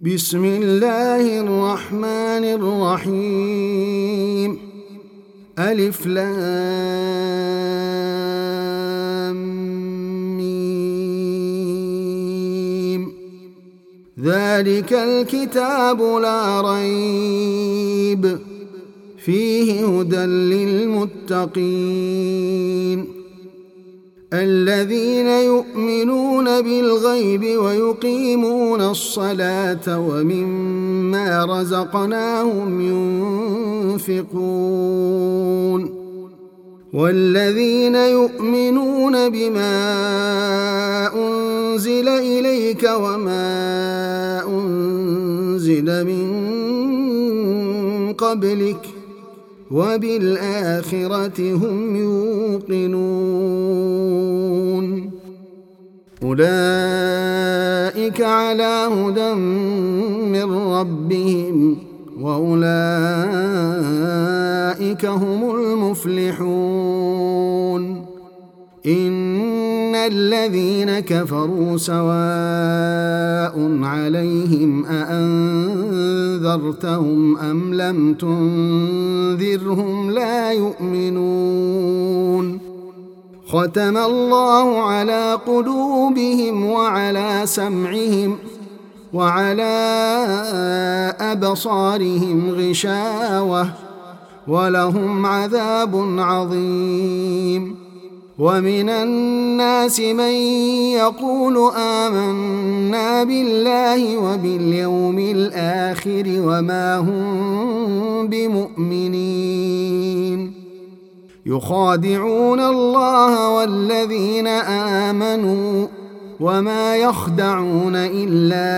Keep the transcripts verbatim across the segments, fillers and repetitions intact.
بسم الله الرحمن الرحيم. ألف لام ميم. ذلك الكتاب لا ريب فيه هدى للمتقين الذين يؤمنون بالغيب ويقيمون الصلاة ومما رزقناهم ينفقون والذين يؤمنون بما أنزل إليك وما أنزل من قبلك وبالآخرة هم يوقنون أولئك على هدى من ربهم وأولئك هم المفلحون. إن الذين كفروا سواء عليهم أأنذرتهم أم لم تنذرهم لا يؤمنون. ختم الله على قلوبهم وعلى سمعهم وعلى أبصارهم غشاوة ولهم عذاب عظيم. ومن الناس من يقول آمنا بالله وباليوم الآخر وما هم بمؤمنين يخادعون الله والذين آمنوا وما يخدعون إلا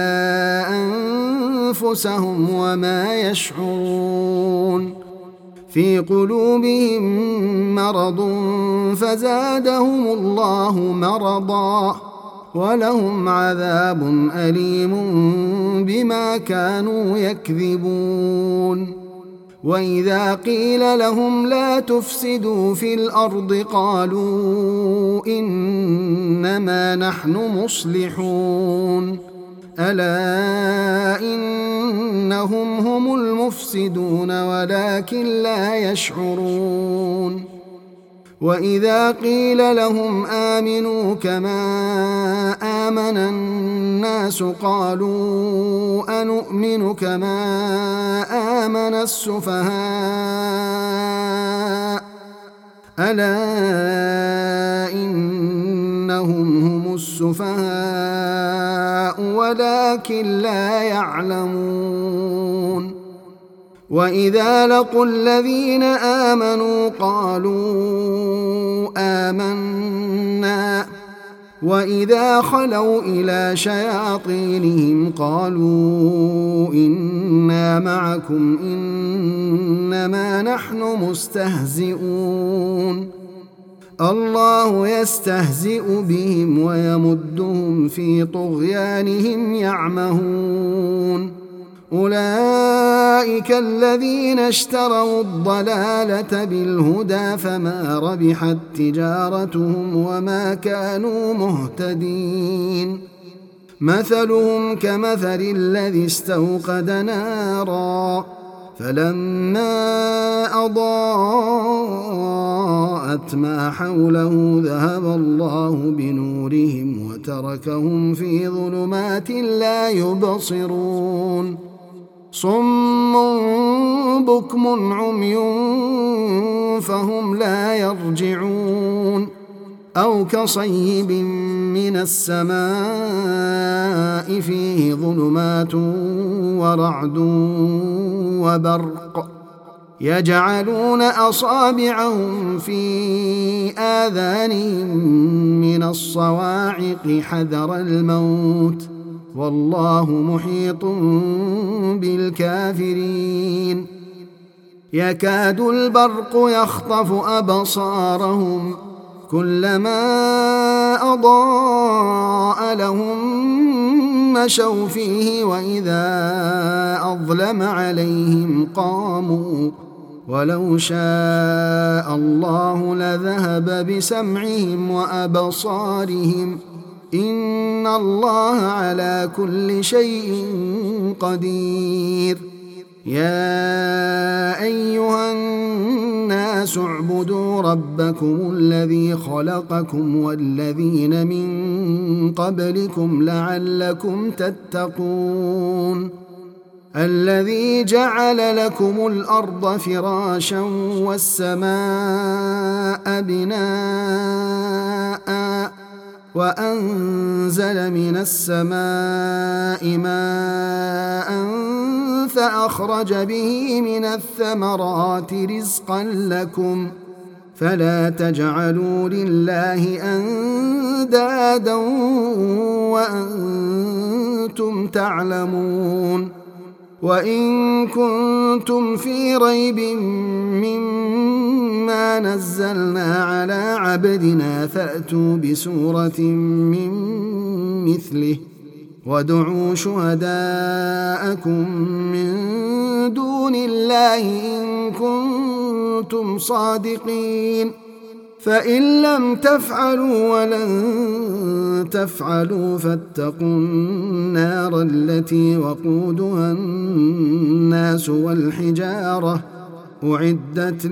أنفسهم وما يشعرون. في قلوبهم مرض فزادهم الله مرضا ولهم عذاب أليم بما كانوا يكذبون. وإذا قيل لهم لا تفسدوا في الأرض قالوا إنما نحن مصلحون ألا إنهم هم المفسدون ولكن لا يشعرون. وإذا قيل لهم آمنوا كما آمن الناس قالوا أنؤمن كما آمن السفهاء ألا إنهم هم السفهاء ولكن لا يعلمون. وإذا لقوا الذين آمنوا قالوا آمنا وإذا خلوا إلى شياطينهم قالوا إنا معكم إنما نحن مستهزئون. الله يستهزئ بهم ويمدهم في طغيانهم يعمهون. أولئك الذين اشتروا الضلالة بالهدى فما ربحت تجارتهم وما كانوا مهتدين. مثلهم كمثل الذي استوقد نارا فلما أضاءت ما حوله ذهب الله بنورهم وتركهم في ظلمات لا يبصرون. صم بكم عمي فهم لا يرجعون. أو كصيب من السماء فيه ظلمات ورعد وبرق يجعلون أصابعهم في آذانهم من الصواعق حذر الموت والله محيط بالكافرين. يكاد البرق يخطف أبصارهم كلما أضاء لهم مشوا فيه وإذا أظلم عليهم قاموا ولو شاء الله لذهب بسمعهم وأبصارهم إن الله على كل شيء قدير. يا أيها الناس اعبدوا ربكم الذي خلقكم والذين من قبلكم لعلكم تتقون. الذي جعل لكم الأرض فراشا والسماء بناء وأنزل من السماء ماء فأخرج به من الثمرات رزقا لكم فلا تجعلوا لله أندادا وأنتم تعلمون. وإن كنتم في ريب مما نزلنا على عبدنا فأتوا بسورة من مثله وادعوا شهداءكم من دون الله إن كنتم صادقين. فإن لم تفعلوا ولن تفعلوا فاتقوا النار التي وقودها الناس والحجارة أعدت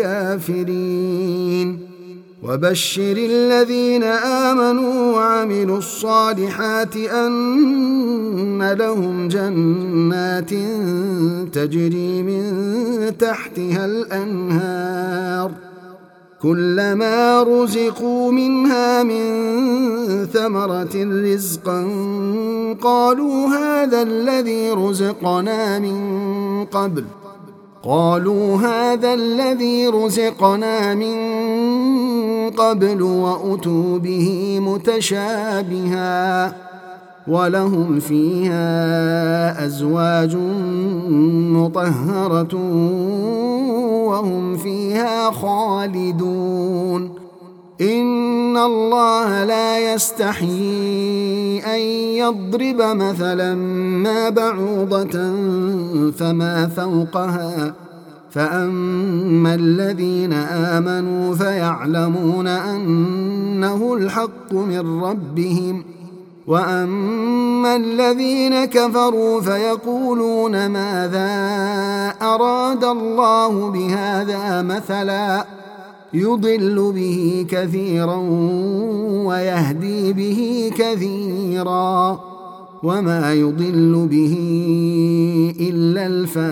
للكافرين. وبشر الذين آمنوا وعملوا الصالحات أن لهم جنات تجري من تحتها الأنهار كلما رزقوا منها من ثمرة رزقا قالوا هذا الذي رزقنا من قبل قالوا هذا الذي رزقنا من قبل وأتوا به متشابها ولهم فيها أزواج مطهرة وهم فيها خالدون. إن الله لا يستحيي أن يضرب مثلا ما بعوضة فما فوقها فأما الذين آمنوا فيعلمون أنه الحق من ربهم وأما الذين كفروا فيقولون ماذا أراد الله بهذا مثلا يضل به كثيرا ويهدي به كثيرا وما يضل به إلا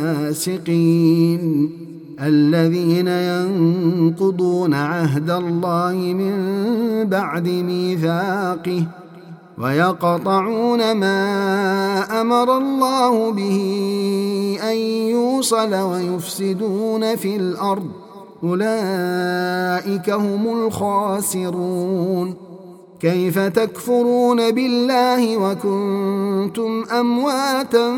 الفاسقين الذين ينقضون عهد الله من بعد ميثاقه ويقطعون ما أمر الله به أن يوصل ويفسدون في الأرض أولئك هم الخاسرون. كيف تكفرون بالله وكنتم أمواتا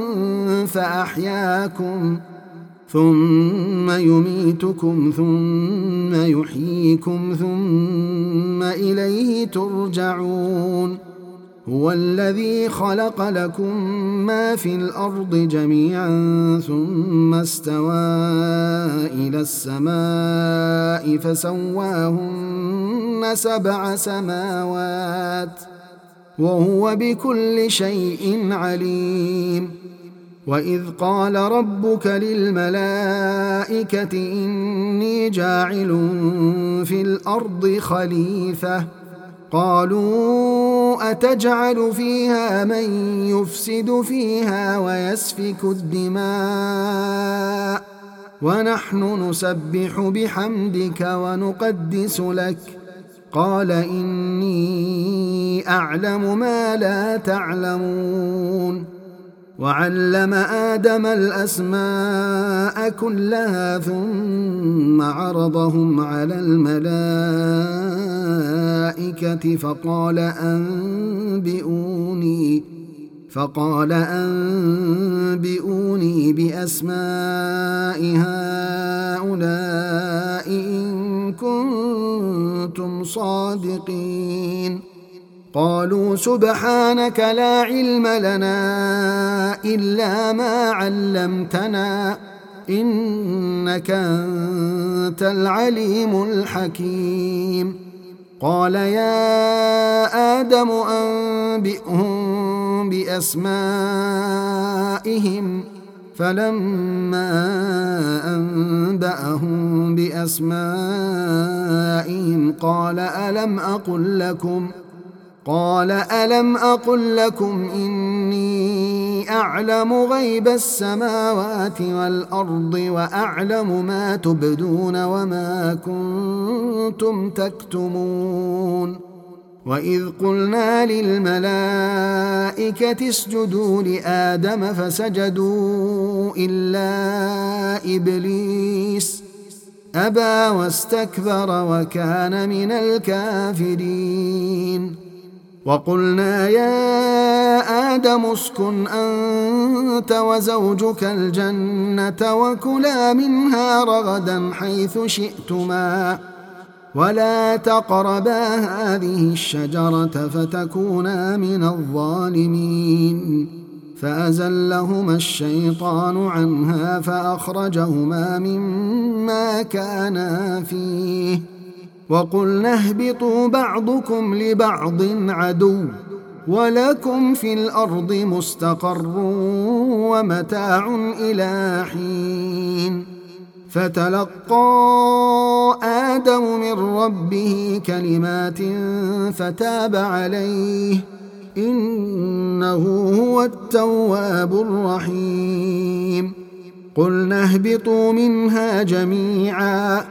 فأحياكم ثم يميتكم ثم يحييكم ثم إليه ترجعون. هو الذي خلق لكم ما في الأرض جميعا ثم استوى إلى السماء فسواهن سبع سماوات وهو بكل شيء عليم. وإذ قال ربك للملائكة إني جاعل في الأرض خليفة قالوا أتجعل فيها من يفسد فيها ويسفك الدماء ونحن نسبح بحمدك ونقدس لك قال إني أعلم ما لا تعلمون. وعلم آدم الأسماء كلها ثم عرضهم على الملائكة فقال أنبئوني فقال أنبئوني بأسماء هؤلاء إن كنتم صادقين. قالوا سبحانك لا علم لنا إلا ما علمتنا إنك أنت العليم الحكيم. قال يا آدم أنبئهم بأسمائهم فلما أنبأهم بأسمائهم قال ألم أقل لكم قال ألم أقل لكم إني أعلم غيب السماوات والأرض وأعلم ما تبدون وما كنتم تكتمون وإذ قلنا للملائكة اسجدوا لآدم فسجدوا إلا إبليس أبى واستكبر وكان من الكافرين وقلنا يا آدم اسكن أنت وزوجك الجنة وكلا منها رغدا حيث شئتما ولا تقربا هذه الشجرة فتكونا من الظالمين فأزلهما الشيطان عنها فأخرجهما مما كانا فيه وقلنا اهبطوا بعضكم لبعض عدو ولكم في الأرض مستقر ومتاع إلى حين فتلقى آدم من ربه كلمات فتاب عليه إنه هو التواب الرحيم قلنا اهبطوا منها جميعا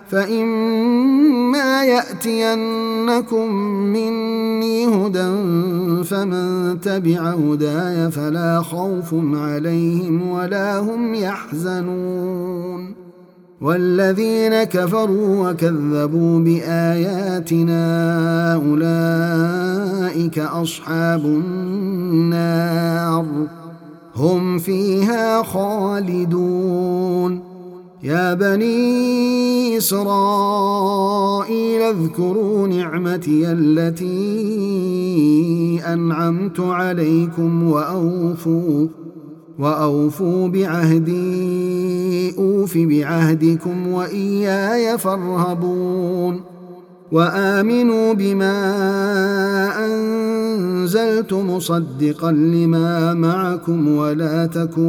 فإما يأتينكم مني هدى فمن تبع هداي فلا خوف عليهم ولا هم يحزنون والذين كفروا وكذبوا بآياتنا أولئك أصحاب النار هم فيها خالدون يا بني إسرائيل اذكروا نعمتي التي أنعمت عليكم وأوفوا وأوفوا بعهدي أوف بعهدكم وإياي فارهبون وآمنوا بما أنزلت مصدقا لما معكم ولا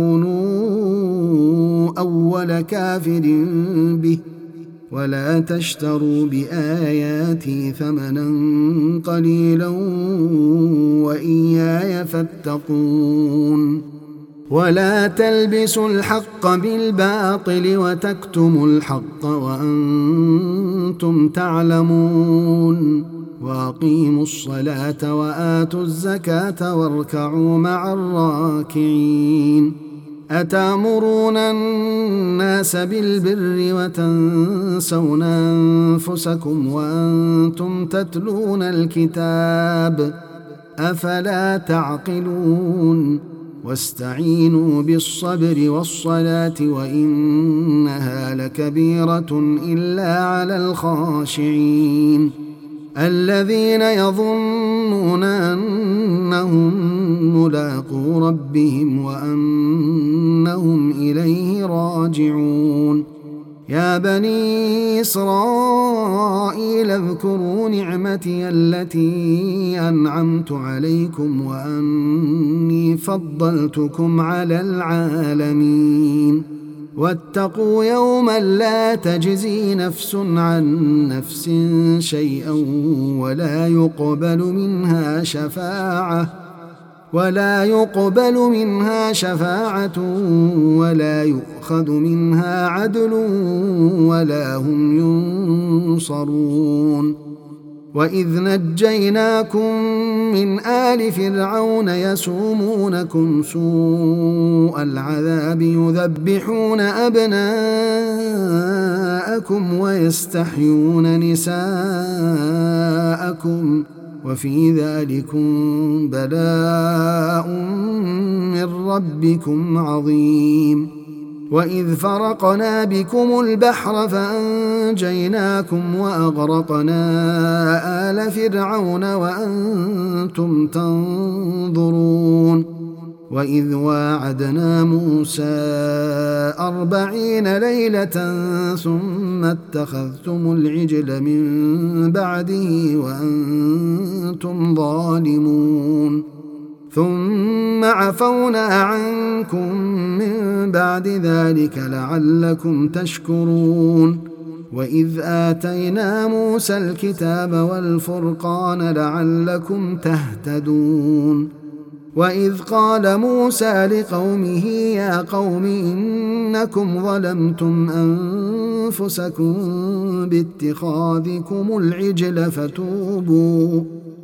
تكونوا أول كافر به ولا تشتروا بآياتي ثمنا قليلا وإياي فاتقون ولا تلبسوا الحق بالباطل وتكتموا الحق وأنتم تعلمون وأقيموا الصلاة وآتوا الزكاة واركعوا مع الراكعين أتأمرون الناس بالبر وتنسون أنفسكم وأنتم تتلون الكتاب أفلا تعقلون واستعينوا بالصبر والصلاة وإنها لكبيرة إلا على الخاشعين الذين يظنون أنهم ملاقو ربهم وأنهم إليه راجعون يا بني إسرائيل اذكروا نعمتي التي أنعمت عليكم وأني فضلتكم على العالمين واتقوا يوما لا تجزي نفس عن نفس شيئا ولا يقبل منها شفاعة ولا يقبل منها شفاعة ولا يؤخذ منها عدل ولا هم ينصرون وإذ نجيناكم من آل فرعون يسومونكم سوء العذاب يذبحون أبناءكم ويستحيون نساءكم وفي ذلكم بلاء من ربكم عظيم وإذ فرقنا بكم البحر فأنجيناكم وأغرقنا آل فرعون وأنتم تنظرون وإذ واعدنا موسى أربعين ليلة ثم اتخذتم العجل من بعده وأنتم ظالمون ثم عفونا عنكم من بعد ذلك لعلكم تشكرون وإذ آتينا موسى الكتاب والفرقان لعلكم تهتدون وإذ قال موسى لقومه يا قوم إنكم ظلمتم أنفسكم باتخاذكم العجل فتوبوا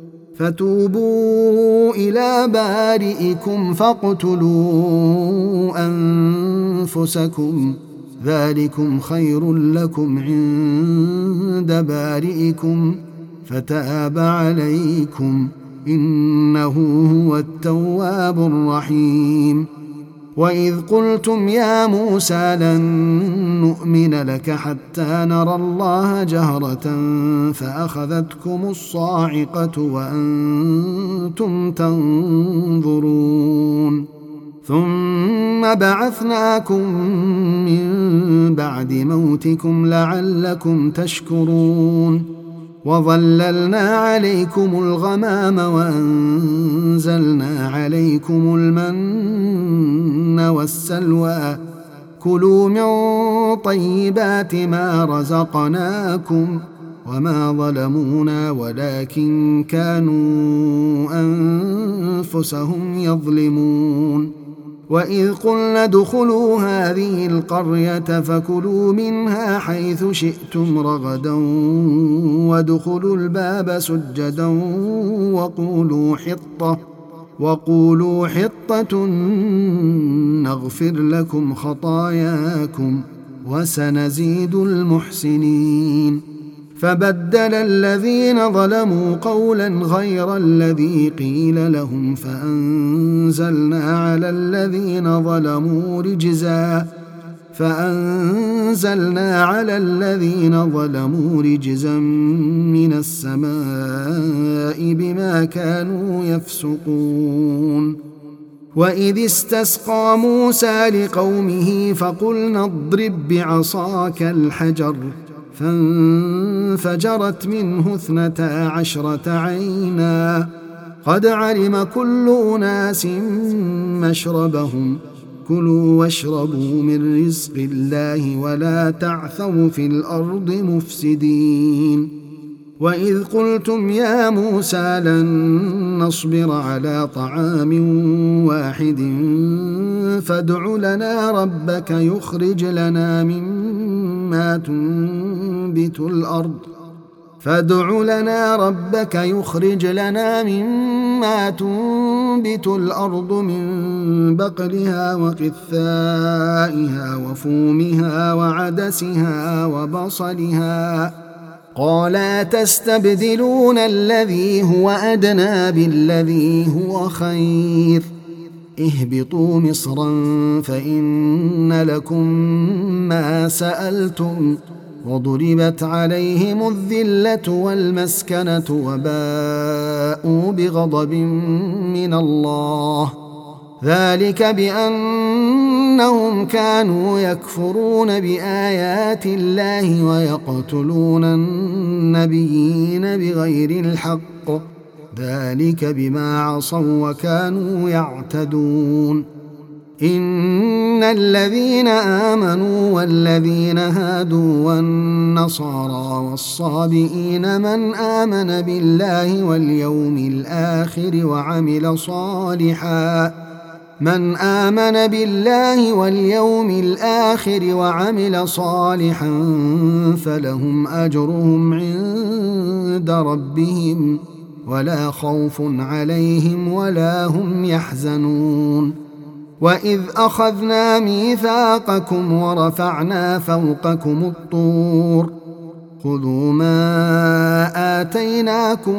فتوبوا إلى بارئكم فاقتلوا أنفسكم ذلكم خير لكم عند بارئكم فتاب عليكم إنه هو التواب الرحيم وإذ قلتم يا موسى لن نؤمن لك حتى نرى الله جهرة فأخذتكم الصاعقة وأنتم تنظرون ثم بعثناكم من بعد موتكم لعلكم تشكرون وظللنا عليكم الغمام وأنزلنا عليكم المن والسلوى كلوا من طيبات ما رزقناكم وما ظلمونا ولكن كانوا أنفسهم يظلمون وإذ قلنا ادخلوا هذه القرية فكلوا منها حيث شئتم رغدا وادخلوا الباب سجدا وقولوا حطة وقولوا حطة نغفر لكم خطاياكم وسنزيد المحسنين فبدل الذين ظلموا قولا غير الذي قيل لهم فأنزلنا على الذين ظلموا رجزا فأنزلنا على الذين ظلموا رجزا من السماء بما كانوا يفسقون وإذ استسقى موسى لقومه فقلنا اضرب بعصاك الحجر فانفجرت منه اثنتا عشرة عينا قد علم كل أناس مشربهم كلوا واشربوا من رزق الله ولا تعثوا في الأرض مفسدين وإذ قلتم يا موسى لن نصبر على طعام واحد فادع لنا ربك يخرج لنا مما تنبت الأرض فادع لنا ربك يخرج لنا مما تنبت الأرض من بقلها وقثائها وفومها وعدسها وبصلها قال تستبدلون الذي هو أدنى بالذي هو خير اهبطوا مصرا فإن لكم ما سألتم وضربت عليهم الذلة والمسكنة وباءوا بغضب من الله ذلك بأنهم كانوا يكفرون بآيات الله ويقتلون النبيين بغير الحق ذلك بما عصوا وكانوا يعتدون إن الذين آمنوا والذين هادوا والنصارى والصابئين من آمن بالله واليوم الآخر وعمل صالحا من آمن بالله واليوم الآخر وعمل صالحا فلهم أجرهم عند ربهم ولا خوف عليهم ولا هم يحزنون وإذ أخذنا ميثاقكم ورفعنا فوقكم الطور خذوا ما آتيناكم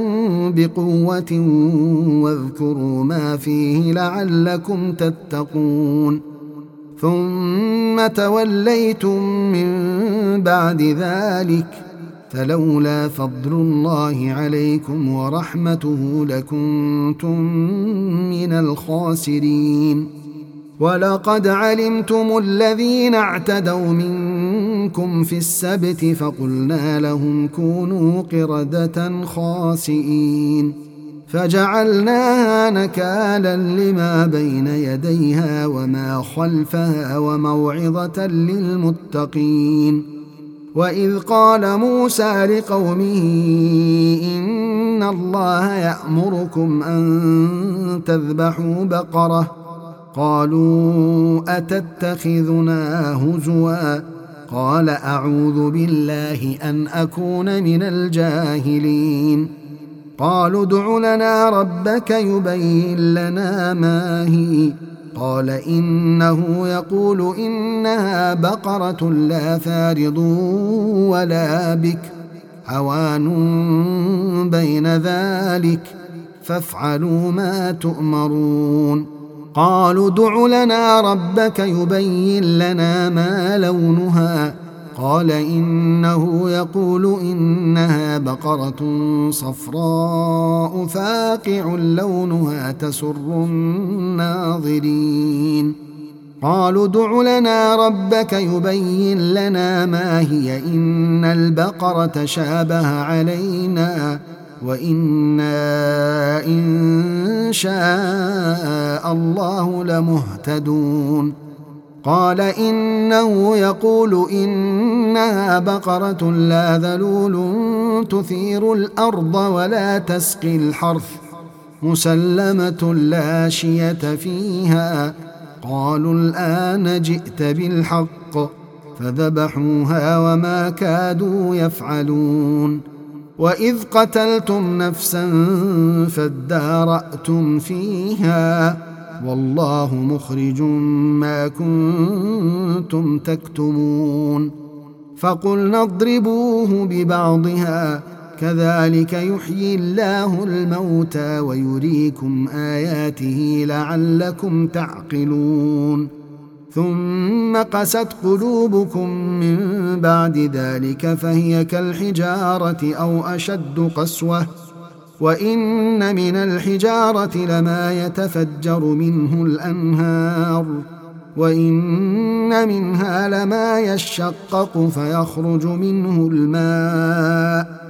بقوة واذكروا ما فيه لعلكم تتقون ثم توليتم من بعد ذلك فلولا فضل الله عليكم ورحمته لكنتم من الخاسرين. ولقد علمتم الذين اعتدوا منكم في السبت فقلنا لهم كونوا قردة خاسئين فجعلناها نكالا لما بين يديها وما خلفها وموعظة للمتقين. وإذ قال موسى لقومه إن الله يأمركم أن تذبحوا بقرة قالوا أتتخذنا هزوا قال أعوذ بالله أن أكون من الجاهلين. قالوا ادع لنا ربك يبين لنا ما هي قال إنه يقول إنها بقرة لا فارض ولا بكر عوان بين ذلك فافعلوا ما تؤمرون. قالوا ادع لنا ربك يبين لنا ما لونها قال إنه يقول إنها بقرة صفراء فاقع لونها تسر الناظرين. قالوا ادع لنا ربك يبين لنا ما هي إن البقرة شابه علينا وإنا إن شاء الله لمهتدون. قال إنه يقول إنها بقرة لا ذلول تثير الأرض ولا تسقي الحرث مسلمة لا شية فيها. قالوا الآن جئت بالحق فذبحوها وما كادوا يفعلون. وإذ قتلتم نفسا فادارأتم فيها والله مخرج ما كنتم تكتمون. فقلنا اضربوه ببعضها كذلك يحيي الله الموتى ويريكم آياته لعلكم تعقلون. ثم قست قلوبكم من بعد ذلك فهي كالحجارة أو أشد قسوة وإن من الحجارة لما يتفجر منه الأنهار وإن منها لما يشقق فيخرج منه الماء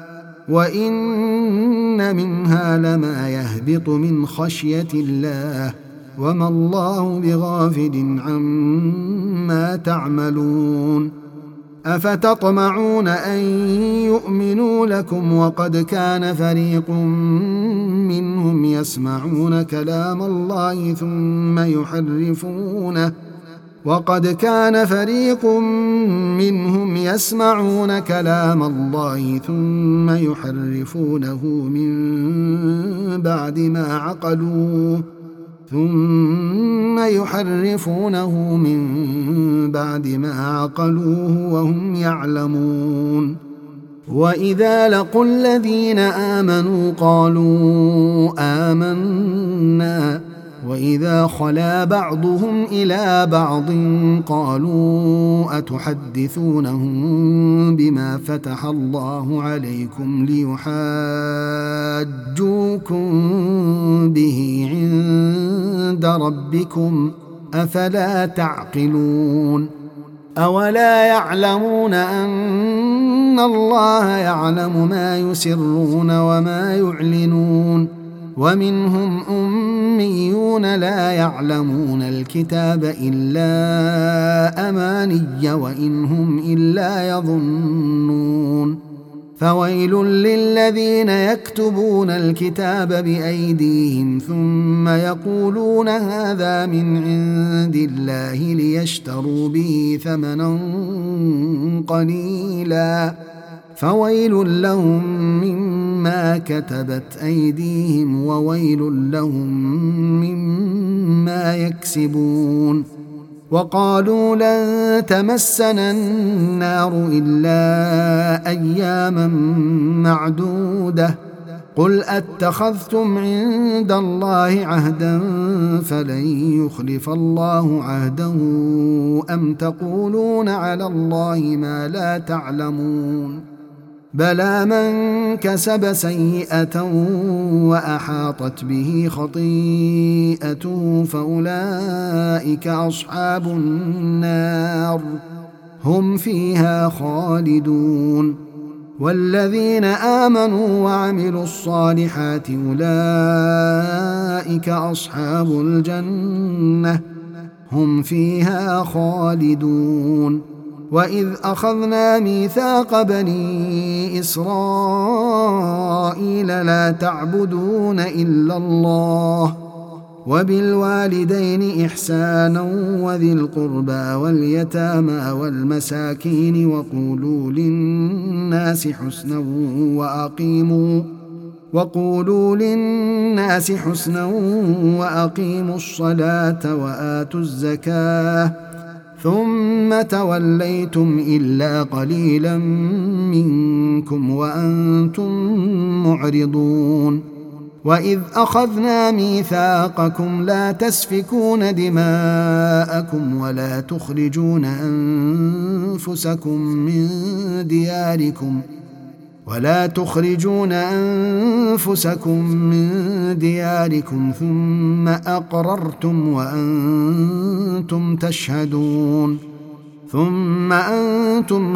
وإن منها لما يهبط من خشية الله وما الله بغافل عما تعملون. أفتطمعون أن يؤمنوا لكم وقد كان فريق منهم يسمعون كلام الله ثم يحرفونه وقد كان فريق منهم يسمعون كلام الله ثم يحرفونه من بعد ما عقلوه ثم يحرفونه من بعد ما عقلوه وهم يعلمون. وإذا لقوا الذين آمنوا قالوا آمنا وإذا خلا بعضهم إلى بعض قالوا أتحدثونهم بما فتح الله عليكم ليحاجوكم به عند ربكم أفلا تعقلون. أولا يعلمون أن الله يعلم ما يسرون وما يعلنون ومنهم أميون لا يعلمون الكتاب إلا أماني وإن هم إلا يظنون. فويل للذين يكتبون الكتاب بأيديهم ثم يقولون هذا من عند الله ليشتروا به ثمنا قليلا فويل لهم مما كتبت أيديهم وويل لهم مما يكسبون. وقالوا لن تمسنا النار إلا أياما معدودة قل أتخذتم عند الله عهدا فلن يخلف الله عهده أم تقولون على الله ما لا تعلمون. بلى من كسب سيئة وأحاطت به خطيئته فأولئك أصحاب النار هم فيها خالدون. والذين آمنوا وعملوا الصالحات أولئك أصحاب الجنة هم فيها خالدون. وإذ أخذنا ميثاق بني إسرائيل لا تعبدون إلا الله وبالوالدين إحسانا وذي القربى واليتامى والمساكين وقولوا للناس حسنا وأقيموا وقولوا للناس حسنا وأقيموا الصلاة وآتوا الزكاة ثم توليتم إلا قليلا منكم وأنتم معرضون. وإذ أخذنا ميثاقكم لا تسفكون دماءكم ولا تخرجون أنفسكم من دياركم ولا تخرجون أنفسكم من دياركم ثم أقررتم وأنتم تشهدون. ثم أنتم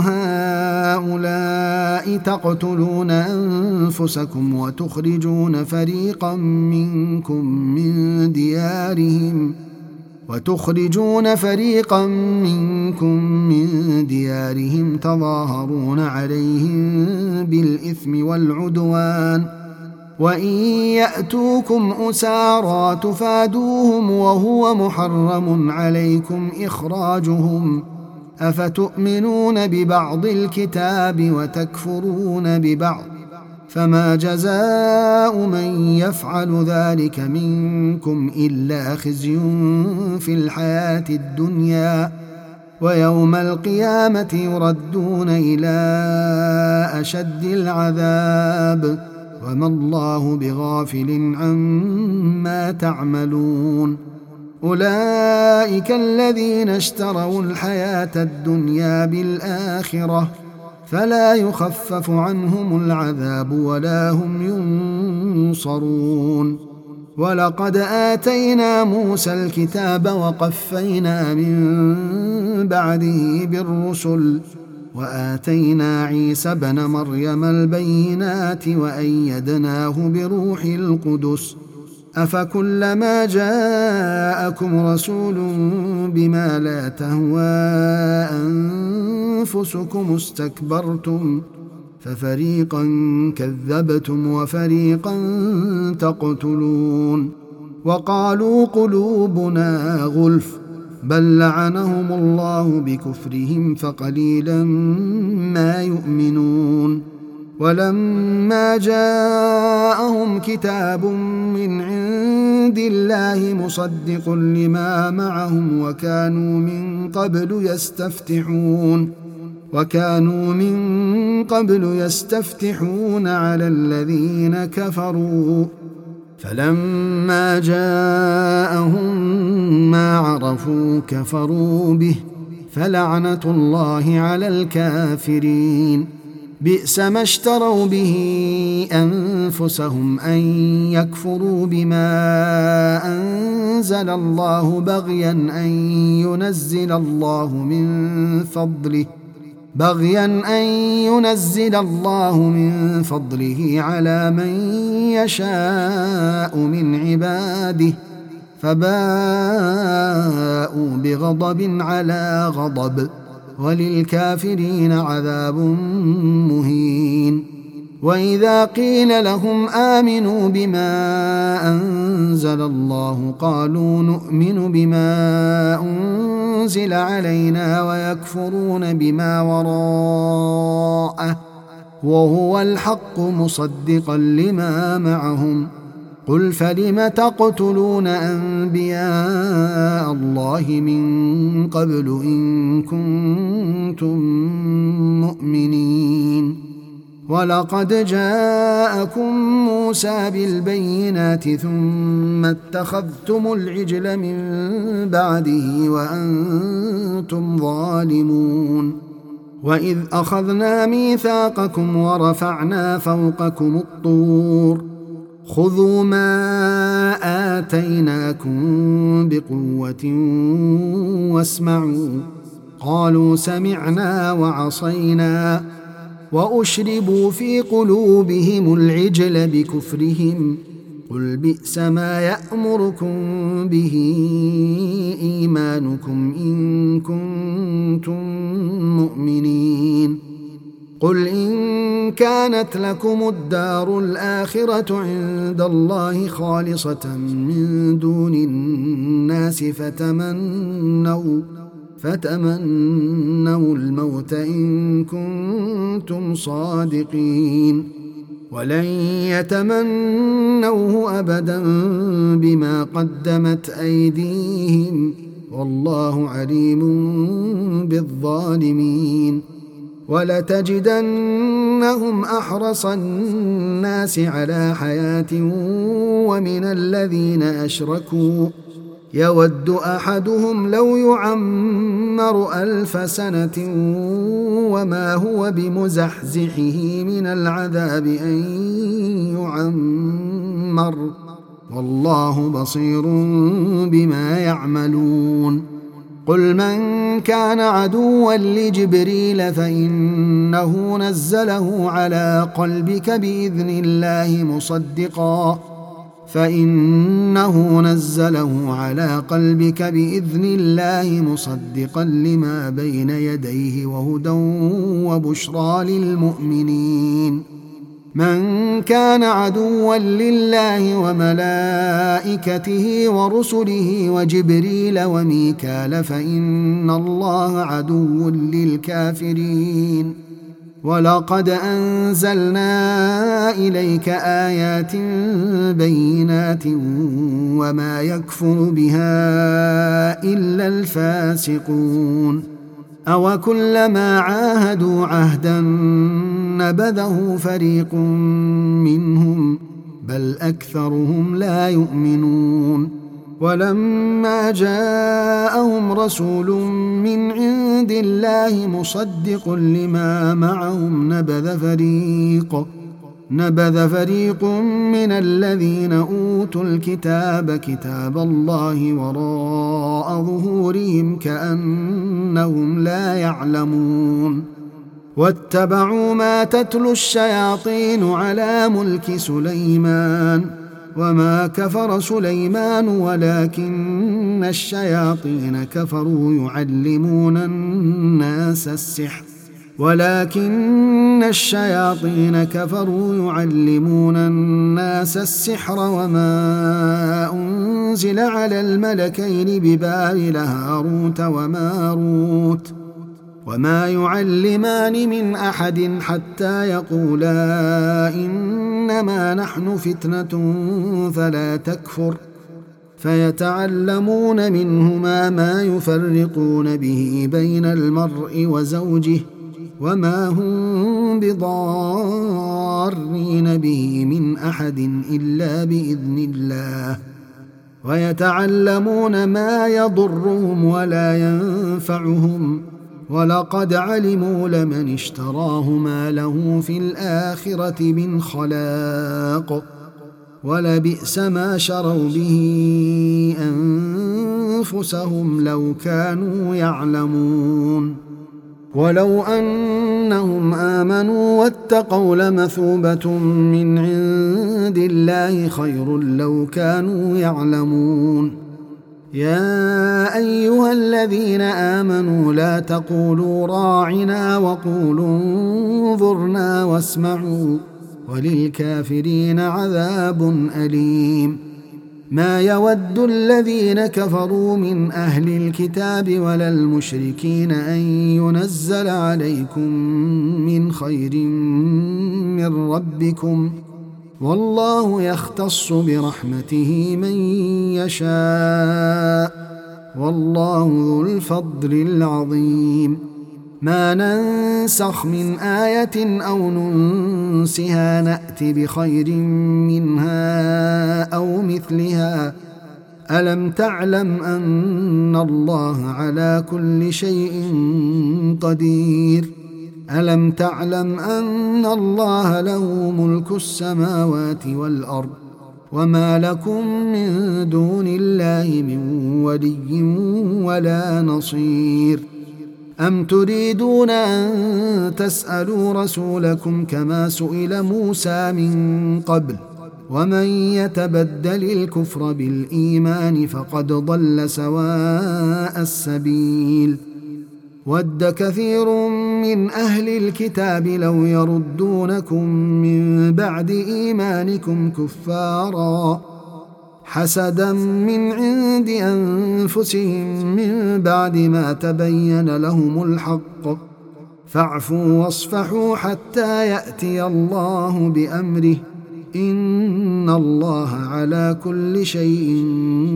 هؤلاء تقتلون أنفسكم وتخرجون فريقا منكم من ديارهم وتخرجون فريقا منكم من ديارهم تظاهرون عليهم بالإثم والعدوان وإن يأتوكم أسارى تفادوهم وهو محرم عليكم إخراجهم أفتؤمنون ببعض الكتاب وتكفرون ببعض فما جزاء من يفعل ذلك منكم إلا خزي في الحياة الدنيا ويوم القيامة يردون إلى أشد العذاب وما الله بغافل عما تعملون. أولئك الذين اشتروا الحياة الدنيا بالآخرة فلا يخفف عنهم العذاب ولا هم ينصرون. ولقد آتينا موسى الكتاب وقفينا من بعده بالرسل وآتينا عيسى بن مريم البينات وأيدناه بروح القدس أفكلما جاءكم رسول بما لا تهوى أنفسكم استكبرتم ففريقا كذبتم وفريقا تقتلون. وقالوا قلوبنا غلف بل لعنهم الله بكفرهم فقليلا ما يؤمنون. ولما جاءهم كتاب من عند الله مصدق لما معهم وكانوا من قبل يستفتحون وكانوا من قبل يستفتحون على الذين كفروا فلما جاءهم ما عرفوا كفروا به فلعنة الله على الكافرين. بئس ما اشتروا به أنفسهم أن يكفروا بما أنزل الله بغيا أن ينزل الله من فضله بغيا أن ينزل الله من فضله على من يشاء من عباده فباءوا بغضب على غضب وللكافرين عذاب مهين. وإذا قيل لهم آمنوا بما أنزل الله قالوا نؤمن بما أنزل علينا ويكفرون بما وراءه وهو الحق مصدقا لما معهم قل فلم تقتلون أنبياء الله من قبل إن كنتم مؤمنين. ولقد جاءكم موسى بالبينات ثم اتخذتم العجل من بعده وأنتم ظالمون. وإذ أخذنا ميثاقكم ورفعنا فوقكم الطور خذوا ما آتيناكم بقوة واسمعوا قالوا سمعنا وعصينا وأشربوا في قلوبهم العجل بكفرهم قل بئس ما يأمركم به إيمانكم إن كنتم مؤمنين قل إن كانت لكم الدار الآخرة عند الله خالصة من دون الناس فتمنوا فتمنوا الموت إن كنتم صادقين ولن يتمنوه أبدا بما قدمت أيديهم والله عليم بالظالمين ولتجدنهم أحرص الناس على حياة ومن الذين أشركوا يود أحدهم لو يعمر ألف سنة وما هو بمزحزحه من العذاب أن يعمر والله بصير بما يعملون قل من كان عدوا لجبريل فإنه نزله على قلبك بإذن الله مصدقا فإنه نزله على قلبك بإذن الله مصدقا لما بين يديه وهدى وبشرى للمؤمنين من كان عدوا لله وملائكته ورسله وجبريل وميكال فإن الله عدو للكافرين ولقد أنزلنا إليك آيات بينات وما يكفر بها إلا الفاسقون أوكلما عاهدوا عهدا نبذه فريق منهم بل أكثرهم لا يؤمنون ولما جاءهم رسول من عند الله مصدق لما معهم نبذ فريق نبذ فريق من الذين أوتوا الكتاب كتاب الله وراء ظهورهم كأنهم لا يعلمون واتبعوا ما تتلو الشياطين على ملك سليمان وما كفر سليمان ولكن الشياطين كفروا يعلمون الناس السحر ولكن الشياطين كفروا يعلمون الناس السحر وما أنزل على الملكين ببابل هاروت وماروت وما يعلمان من أحد حتى يقولا إنما نحن فتنة فلا تكفر فيتعلمون منهما ما يفرقون به بين المرء وزوجه وما هم بضارين به من أحد إلا بإذن الله ويتعلمون ما يضرهم ولا ينفعهم ولقد علموا لمن اشتراه ما له في الآخرة من خلاق ولبئس ما شروا به أنفسهم لو كانوا يعلمون ولو أنهم آمنوا واتقوا لمثوبة من عند الله خير لو كانوا يعلمون يا أيها الذين آمنوا لا تقولوا راعنا وقولوا انظرنا واسمعوا وللكافرين عذاب أليم ما يود الذين كفروا من أهل الكتاب ولا المشركين أن ينزل عليكم من خير من ربكم والله يختص برحمته من يشاء والله ذو الفضل العظيم ما ننسخ من آية أو ننسها نأت بخير منها أو مثلها ألم تعلم أن الله على كل شيء قدير ألم تعلم أن الله له ملك السماوات والأرض وما لكم من دون الله من ولي ولا نصير أم تريدون أن تسألوا رسولكم كما سئل موسى من قبل ومن يتبدل الكفر بالإيمان فقد ضل سواء السبيل ود كثير من أهل الكتاب لو يردونكم من بعد إيمانكم كفارا حسدا من عند أنفسهم من بعد ما تبين لهم الحق فاعفوا واصفحوا حتى يأتي الله بأمره إن الله على كل شيء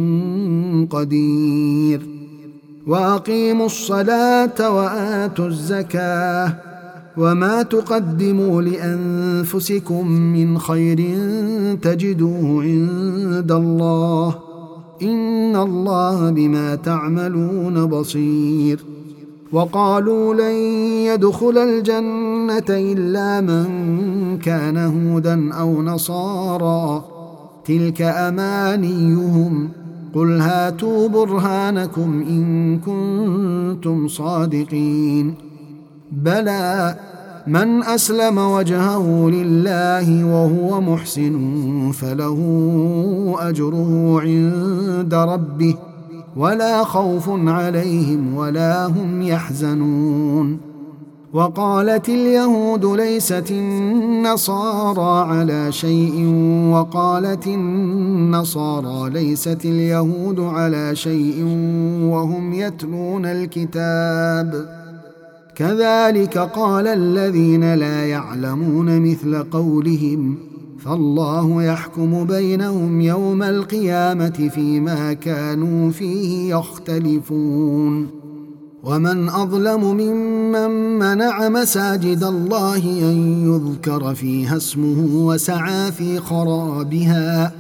قدير وأقيموا الصلاة وآتوا الزكاة وما تقدموا لأنفسكم من خير تجدوه عند الله إن الله بما تعملون بصير وقالوا لن يدخل الجنة إلا من كان هودا أو نصارى تلك أمانيهم قل هاتوا برهانكم إن كنتم صادقين بلى من أسلم وجهه لله وهو محسن فله أجره عند ربه ولا خوف عليهم ولا هم يحزنون وقالت اليهود ليست النصارى على شيء وقالت النصارى ليست اليهود على شيء وهم يتلون الكتاب كذلك قال الذين لا يعلمون مثل قولهم فالله يحكم بينهم يوم القيامة فيما كانوا فيه يختلفون ومن أظلم ممن منع مساجد الله أن يذكر فيها اسمه وسعى في خرابها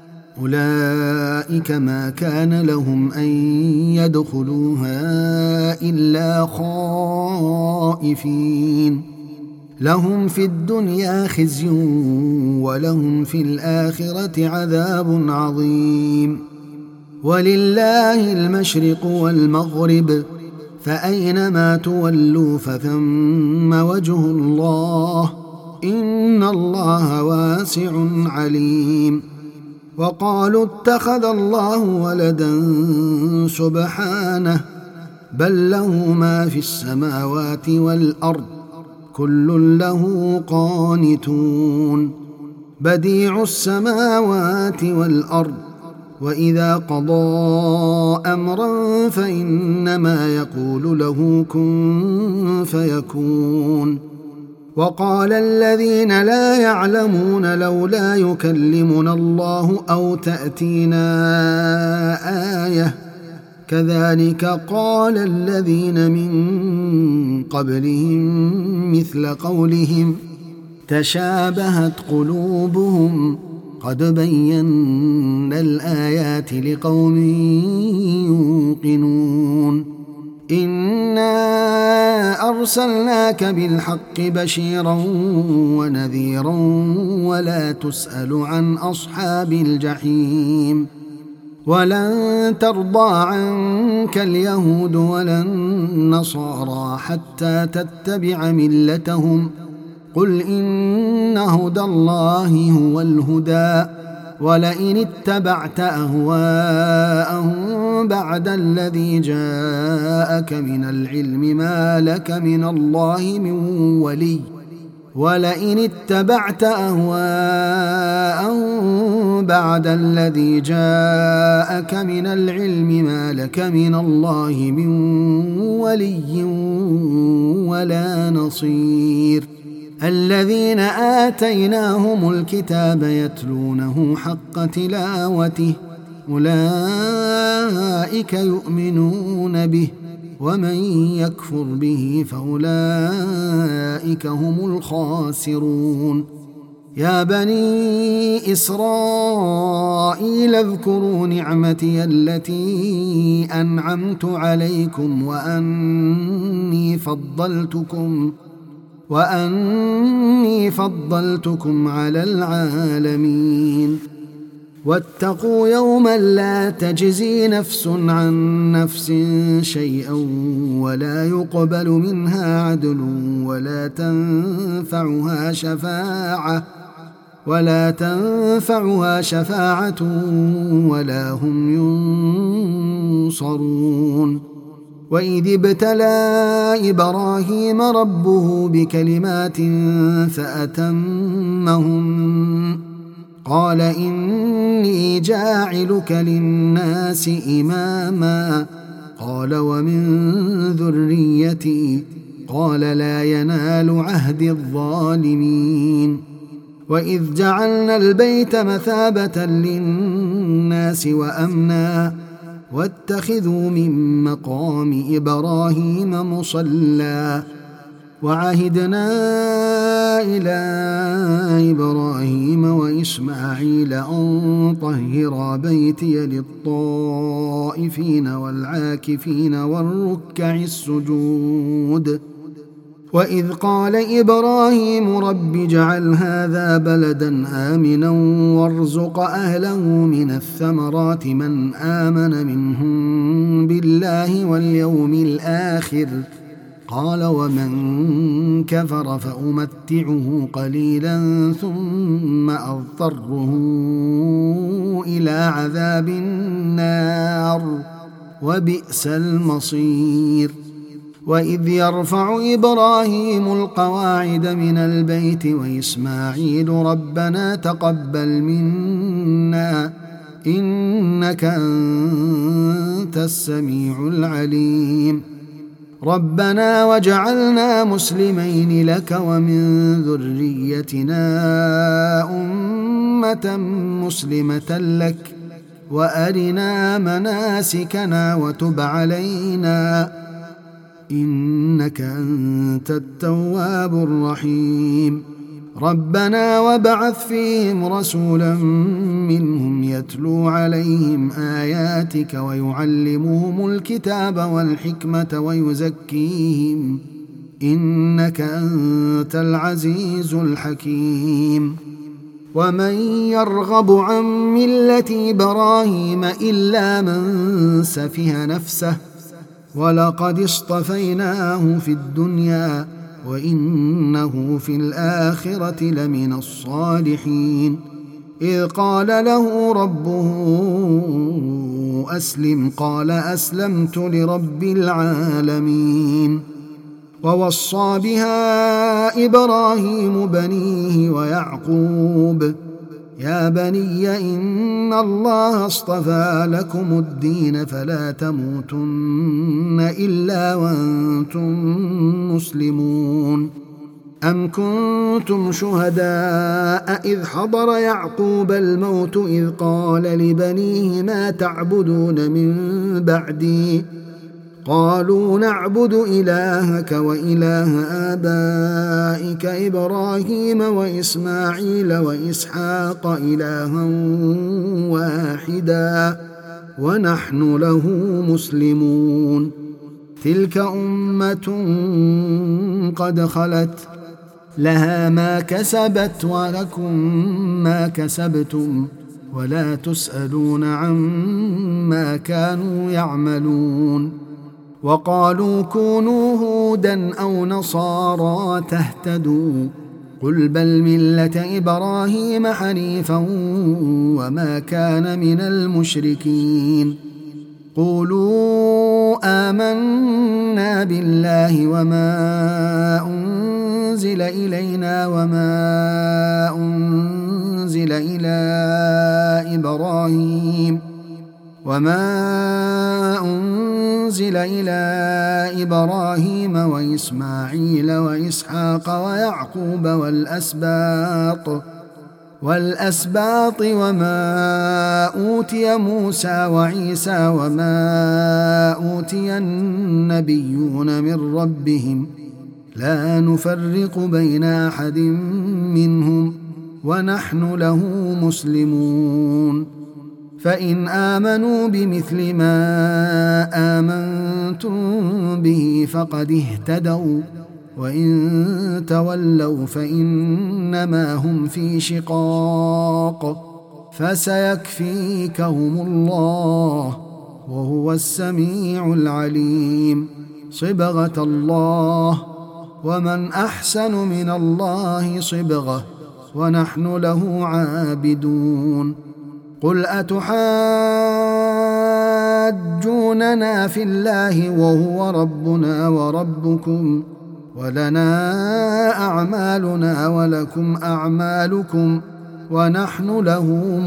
أولئك ما كان لهم أن يدخلوها إلا خائفين لهم في الدنيا خزي ولهم في الآخرة عذاب عظيم ولله المشرق والمغرب فأينما تولوا فثم وجه الله إن الله واسع عليم وقالوا اتخذ الله ولدا سبحانه بل له ما في السماوات والأرض كل له قانتون بديع السماوات والأرض وإذا قضى أمرا فإنما يقول له كن فيكون وقال الذين لا يعلمون لولا يكلمنا الله أو تأتينا آية كذلك قال الذين من قبلهم مثل قولهم تشابهت قلوبهم قد بينا الآيات لقوم يوقنون إنا أرسلناك بالحق بشيرا ونذيرا ولا تسأل عن أصحاب الجحيم ولن ترضى عنك اليهود ولا النصارى حتى تتبع ملتهم قل إن هدى الله هو الهدى ولئن اتبعت أهواءهم بعد الذي جاءك من العلم ما لك من الله من ولي ولئن اتبعت أهواءهم بعد الذي جاءك من العلم ما لك من الله من ولي ولا نصير الذين آتيناهم الكتاب يتلونه حق تلاوته أولئك يؤمنون به ومن يكفر به فأولئك هم الخاسرون يا بني إسرائيل اذكروا نعمتي التي أنعمت عليكم وأني فضلتكم وأني فضلتكم على العالمين واتقوا يوما لا تجزي نفس عن نفس شيئا ولا يقبل منها عدل ولا تنفعها شفاعة ولا تنفعها شفاعة ولا هم ينصرون وإذ ابتلى إبراهيم ربه بكلمات فأتمهن قال إني جاعلك للناس إماما قال ومن ذريتي قال لا ينال عهد الظالمين وإذ جعلنا البيت مثابة للناس وأمنا واتخذوا من مقام إبراهيم مصلى وعهدنا إلى إبراهيم وإسماعيل أن طهرا بيتي للطائفين والعاكفين والركع السجود وإذ قال إبراهيم رب اجعل هذا بلدا آمنا وارزق أهله من الثمرات من آمن منهم بالله واليوم الآخر قال ومن كفر فأمتعه قليلا ثم أضطره إلى عذاب النار وبئس المصير وإذ يرفع إبراهيم القواعد من البيت وإسماعيل ربنا تقبل منا إنك أنت السميع العليم ربنا وجعلنا مسلمين لك ومن ذريتنا أمة مسلمة لك وأرنا مناسكنا وتب علينا إنك أنت التواب الرحيم ربنا وابعث فيهم رسولا منهم يتلو عليهم آياتك ويعلمهم الكتاب والحكمة ويزكيهم إنك أنت العزيز الحكيم ومن يرغب عن ملة إبراهيم إلا من سفه نفسه ولقد اصطفيناه في الدنيا وإنه في الآخرة لمن الصالحين إذ قال له ربه أسلم قال أسلمت لرب العالمين ووصى بها إبراهيم بنيه ويعقوب يا بني إن الله اصطفى لكم الدين فلا تموتن إلا وأنتم مسلمون أم كنتم شهداء إذ حضر يعقوب الموت إذ قال لبنيه ما تعبدون من بعدي قالوا نعبد إلهك وإله آبائك إبراهيم وإسماعيل وإسحاق إلها واحدا ونحن له مسلمون تلك أمة قد خلت لها ما كسبت ولكم ما كسبتم ولا تسألون عما كانوا يعملون وقالوا كونوا هودا أو نصارى تهتدوا قل بل ملة إبراهيم حنيفا وما كان من المشركين قولوا آمنا بالله وما أنزل إلينا وما أنزل إلى إبراهيم وما أنزل إلى إبراهيم وإسماعيل وإسحاق ويعقوب والأسباط والأسباط وما أوتي موسى وعيسى وما أوتي النبيون من ربهم لا نفرق بين أحد منهم ونحن له مسلمون فإن آمنوا بمثل ما آمنتم به فقد اهتدوا وإن تولوا فإنما هم في شقاق فسيكفيكهم الله وهو السميع العليم. صبغة الله ومن أحسن من الله صبغة ونحن له عابدون. قل أتحاجوننا في الله وهو ربنا وربكم ولنا أعمالنا ولكم أعمالكم ونحن له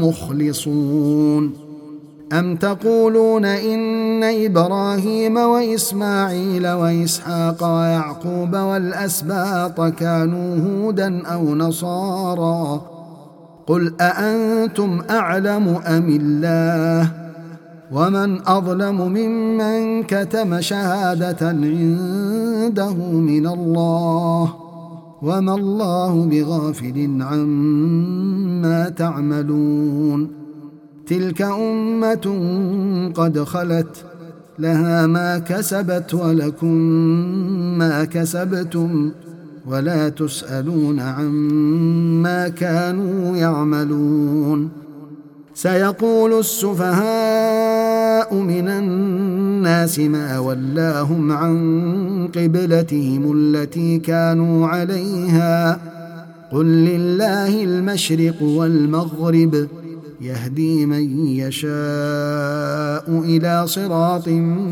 مخلصون. أم تقولون إن إبراهيم وإسماعيل وإسحاق ويعقوب والأسباط كانوا هودا أو نصارى؟ قل أأنتم أعلم أم الله؟ ومن أظلم ممن كتم شهادة عنده من الله وما الله بغافل عما تعملون. تلك أمة قد خلت لها ما كسبت ولكم ما كسبتم ولا تسألون عما كانوا يعملون. سيقول السفهاء من الناس ما ولاهم عن قبلتهم التي كانوا عليها قل لله المشرق والمغرب يهدي من يشاء إلى صراط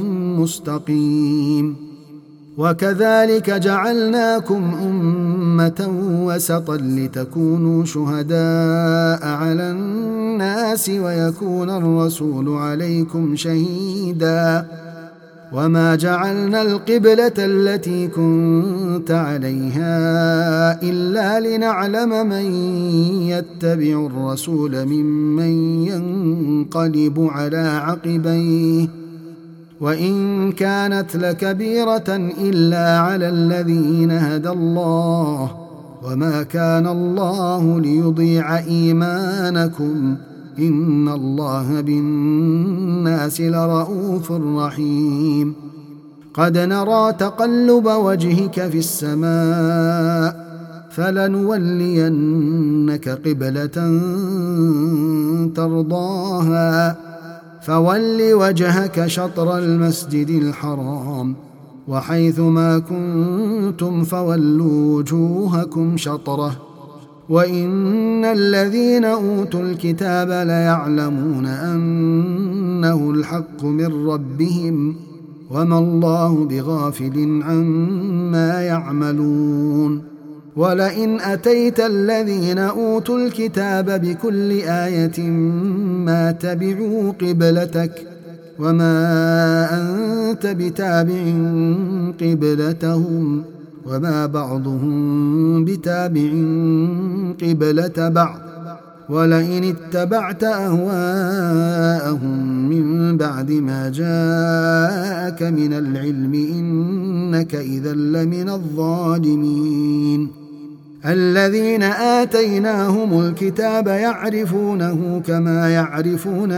مستقيم. وكذلك جعلناكم أمة وسطا لتكونوا شهداء على الناس ويكون الرسول عليكم شهيدا. وما جعلنا القبلة التي كنت عليها إلا لنعلم من يتبع الرسول ممن ينقلب على عقبيه وإن كانت لكبيرة إلا على الذين هدى الله وما كان الله ليضيع إيمانكم إن الله بالناس لرؤوف رحيم. قد نرى تقلب وجهك في السماء فلنولينك قبلة ترضاها فول وجهك شطر المسجد الحرام وحيث ما كنتم فولوا وجوهكم شطره وإن الذين أوتوا الكتاب ليعلمون أنه الحق من ربهم وما الله بغافل عما يعملون. ولئن أتيت الذين أوتوا الكتاب بكل آية ما تبعوا قبلتك وما أنت بتابع قبلتهم وما بعضهم بتابع قبلة بعض ولئن اتبعت أهواءهم من بعد ما جاءك من العلم إنك إذا لمن الظالمين. الذين آتيناهم الكتاب يعرفونه كما يعرفون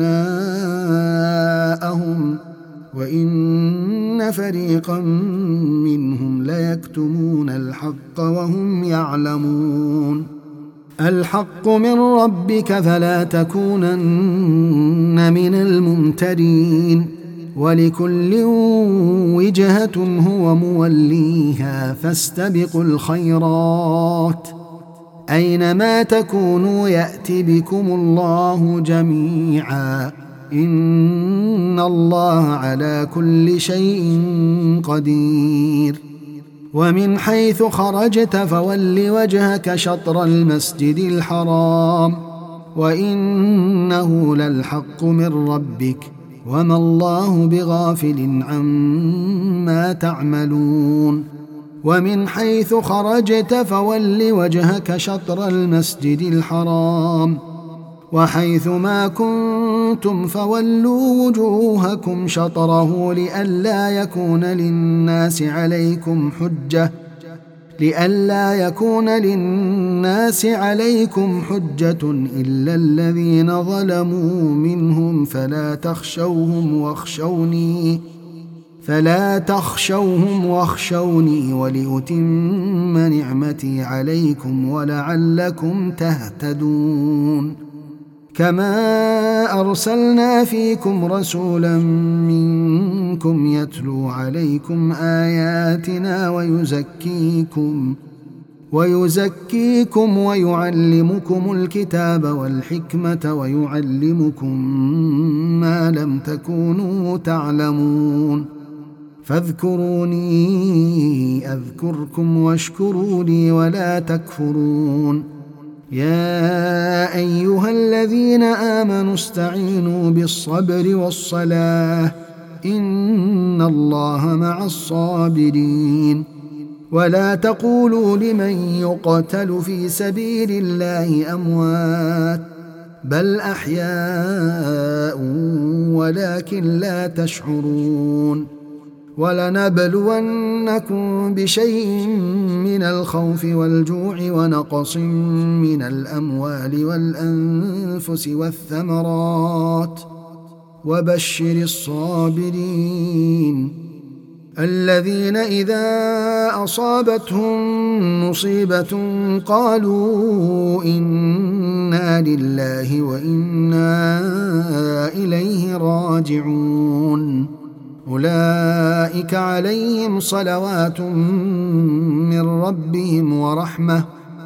أبناءهم وإن فريقا منهم ليكتمون الحق وهم يعلمون. الحق من ربك فلا تكونن من الممترين ولكل وجهة هو موليها فاستبقوا الخيرات أينما تكونوا يأتي بكم الله جميعا إن الله على كل شيء قدير. ومن حيث خرجت فول وجهك شطر المسجد الحرام وإنه للحق من ربك وما الله بغافل عما تعملون. ومن حيث خرجت فول وجهك شطر المسجد الحرام وحيث ما كنتم فولوا وجوهكم شطره لئلا يكون للناس عليكم حجة لئلا يكون للناس عليكم حجة إلا الذين ظلموا منهم فلا تخشوهم واخشوني فلا تخشوهم واخشوني ولأتم نعمتي عليكم ولعلكم تهتدون كما أرسلنا فيكم رسولا منكم يتلو عليكم آياتنا ويزكيكم ويزكيكم ويعلمكم الكتاب والحكمة ويعلمكم ما لم تكونوا تعلمون فاذكروني أذكركم واشكروا لي ولا تكفرون يا أيها الذين آمنوا استعينوا بالصبر والصلاة إن الله مع الصابرين ولا تقولوا لمن يقتل في سبيل الله أموات بل أحياء ولكن لا تشعرون ولنبلونكم بشيء من الخوف والجوع ونقص من الأموال والأنفس والثمرات وبشر الصابرين الذين إذا أصابتهم مصيبة قالوا إنا لله وإنا إليه راجعون أولئك عليهم صلوات من ربهم ورحمة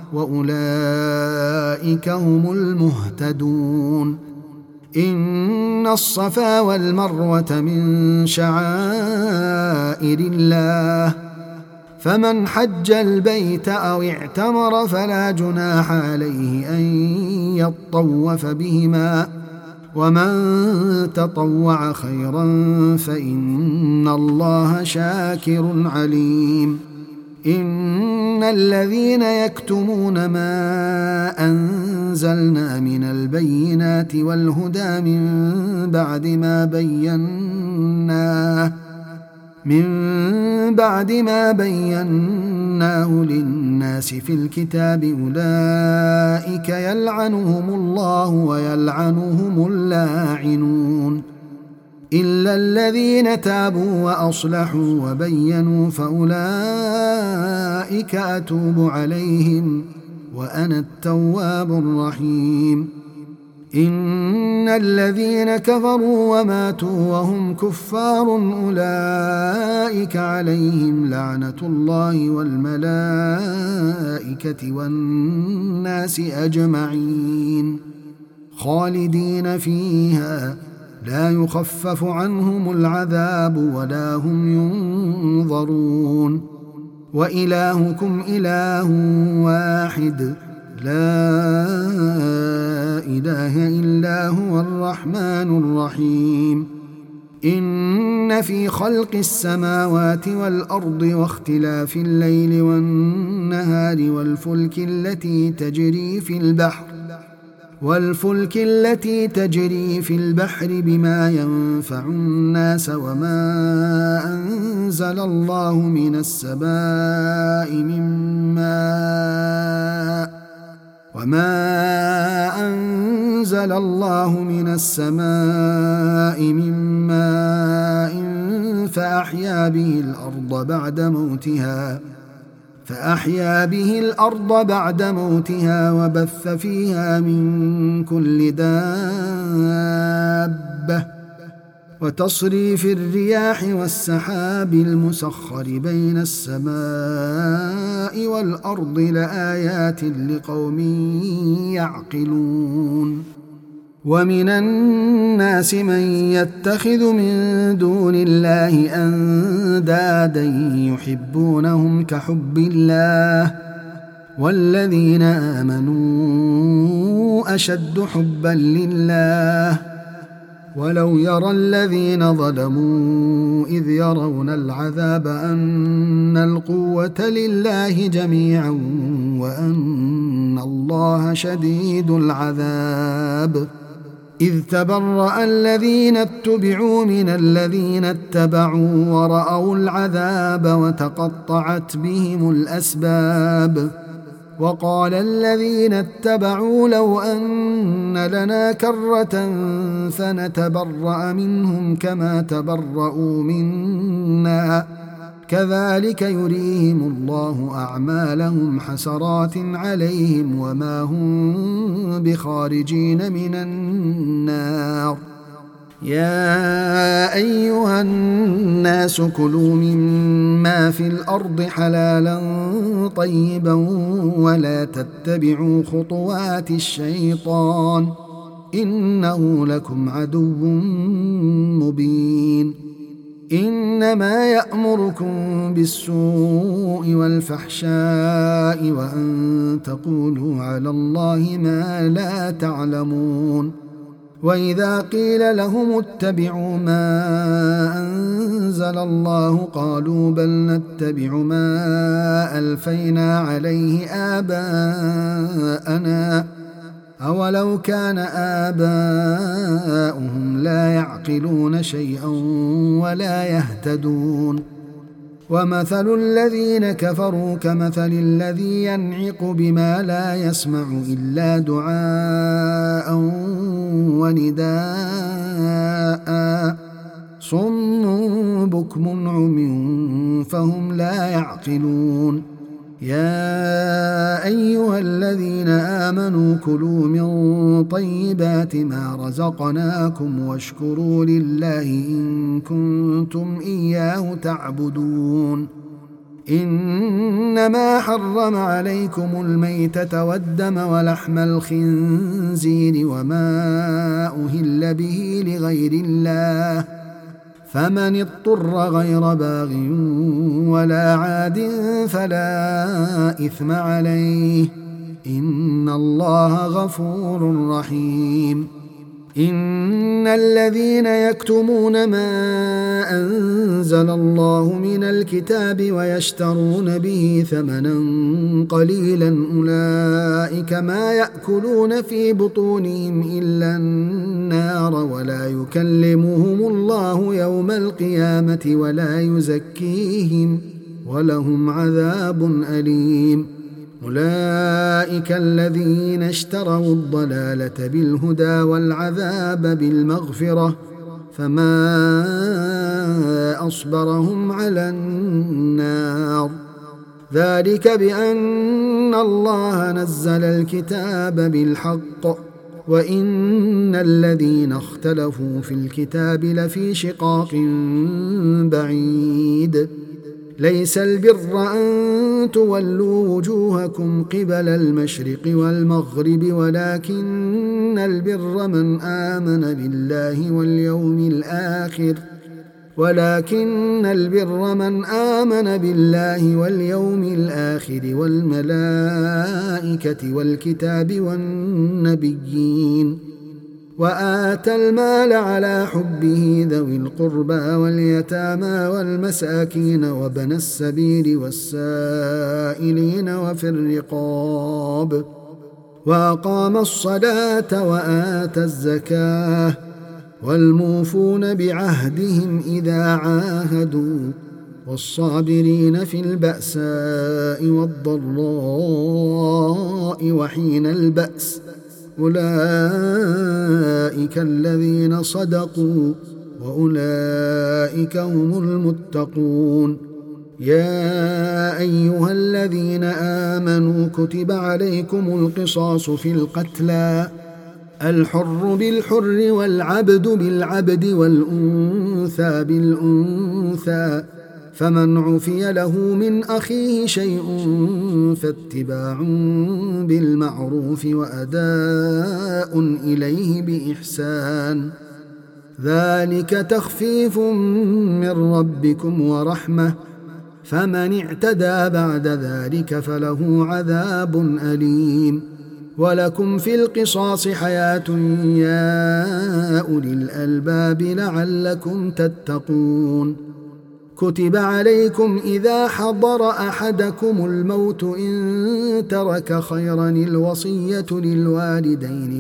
وأولئك هم المهتدون إن الصفا والمروة من شعائر الله فمن حج البيت أو اعتمر فلا جناح عليه أن يطوف بهما ومن تطوع خيرا فإن الله شاكر عليم إن الذين يكتمون ما أنزلنا من البينات والهدى من بعد ما بيناه من بعد ما بيناه للناس في الكتاب أولئك يلعنهم الله ويلعنهم اللاعنون إلا الذين تابوا وأصلحوا وبينوا فأولئك أتوب عليهم وأنا التواب الرحيم إن الذين كفروا وماتوا وهم كفار أولئك عليهم لعنة الله والملائكة والناس أجمعين خالدين فيها لا يخفف عنهم العذاب ولا هم ينظرون وإلهكم إله واحد لا إله إلا هو الرحمن الرحيم إن في خلق السماوات والأرض واختلاف الليل والنهار والفلك التي تجري في البحر والفلك التي تجري في البحر بما ينفع الناس وما أنزل الله من السماء من ماء وما أنزل الله من السماء من ماء فأحيا به الأرض بعد موتها فأحيا به الأرض بعد موتها وبث فيها من كل دابة وتصريف الرياح والسحاب المسخر بين السماء والأرض لآيات لقوم يعقلون ومن الناس من يتخذ من دون الله أندادا يحبونهم كحب الله والذين آمنوا أشد حبا لله ولو يرى الذين ظلموا إذ يرون العذاب أن القوة لله جميعا وأن الله شديد العذاب إذ تبرأ الذين اتبعوا من الذين اتبعوا ورأوا العذاب وتقطعت بهم الأسباب وقال الذين اتبعوا لو أن لنا كرة فنتبرأ منهم كما تبرؤوا منا كذلك يريهم الله أعمالهم حسرات عليهم وما هم بخارجين من النار. يا أيها الناس كلوا مما في الأرض حلالا طيبا ولا تتبعوا خطوات الشيطان إنه لكم عدو مبين. إنما يأمركم بالسوء والفحشاء وأن تقولوا على الله ما لا تعلمون. وإذا قيل لهم اتبعوا ما أنزل الله قالوا بل نتبع ما ألفينا عليه آباءنا أولو كان آباؤهم لا يعقلون شيئا ولا يهتدون. ومثل الذين كفروا كمثل الذي ينعق بما لا يسمع إلا دعاء ونداء صم بكم عمي فهم لا يعقلون. يا أيها الذين آمنوا كلوا من طيبات ما رزقناكم واشكروا لله إن كنتم إياه تعبدون. إنما حرم عليكم الميتة والدم ولحم الخنزير وما أهل به لغير الله فمن اضطر غير باغ ولا عاد فلا إثم عليه إن الله غفور رحيم. إن الذين يكتمون ما أنزل الله من الكتاب ويشترون به ثمنا قليلا أولئك ما يأكلون في بطونهم إلا النار ولا يكلمهم الله يوم القيامة ولا يزكيهم ولهم عذاب أليم. أولئك الذين اشتروا الضلالة بالهدى والعذاب بالمغفرة فما أصبرهم على النار. ذلك بأن الله نزل الكتاب بالحق وإن الذين اختلفوا في الكتاب لفي شقاق بعيد. ليس البر أن تولوا وجوهكم قبل المشرق والمغرب ولكن البر من آمن بالله واليوم الآخر ولكن البر من آمن بالله واليوم الآخر والملائكة والكتاب والنبيين وآتى المال على حبه ذوي القربى واليتامى والمساكين وابن السبيل والسائلين وفي الرقاب وأقام الصلاة وآتى الزكاة والموفون بعهدهم إذا عاهدوا والصابرين في البأساء والضراء وحين البأس أولئك الذين صدقوا وأولئك هم المتقون. يا أيها الذين آمنوا كتب عليكم القصاص في القتلى الحر بالحر والعبد بالعبد والأنثى بالأنثى فمن عفي له من أخيه شيء فاتباع بالمعروف وأداء إليه بإحسان ذلك تخفيف من ربكم ورحمة فمن اعتدى بعد ذلك فله عذاب أليم. ولكم في القصاص حياة يا أولي الألباب لعلكم تتقون. كتب عليكم إذا حضر أحدكم الموت إن ترك خيرا الوصية للوالدين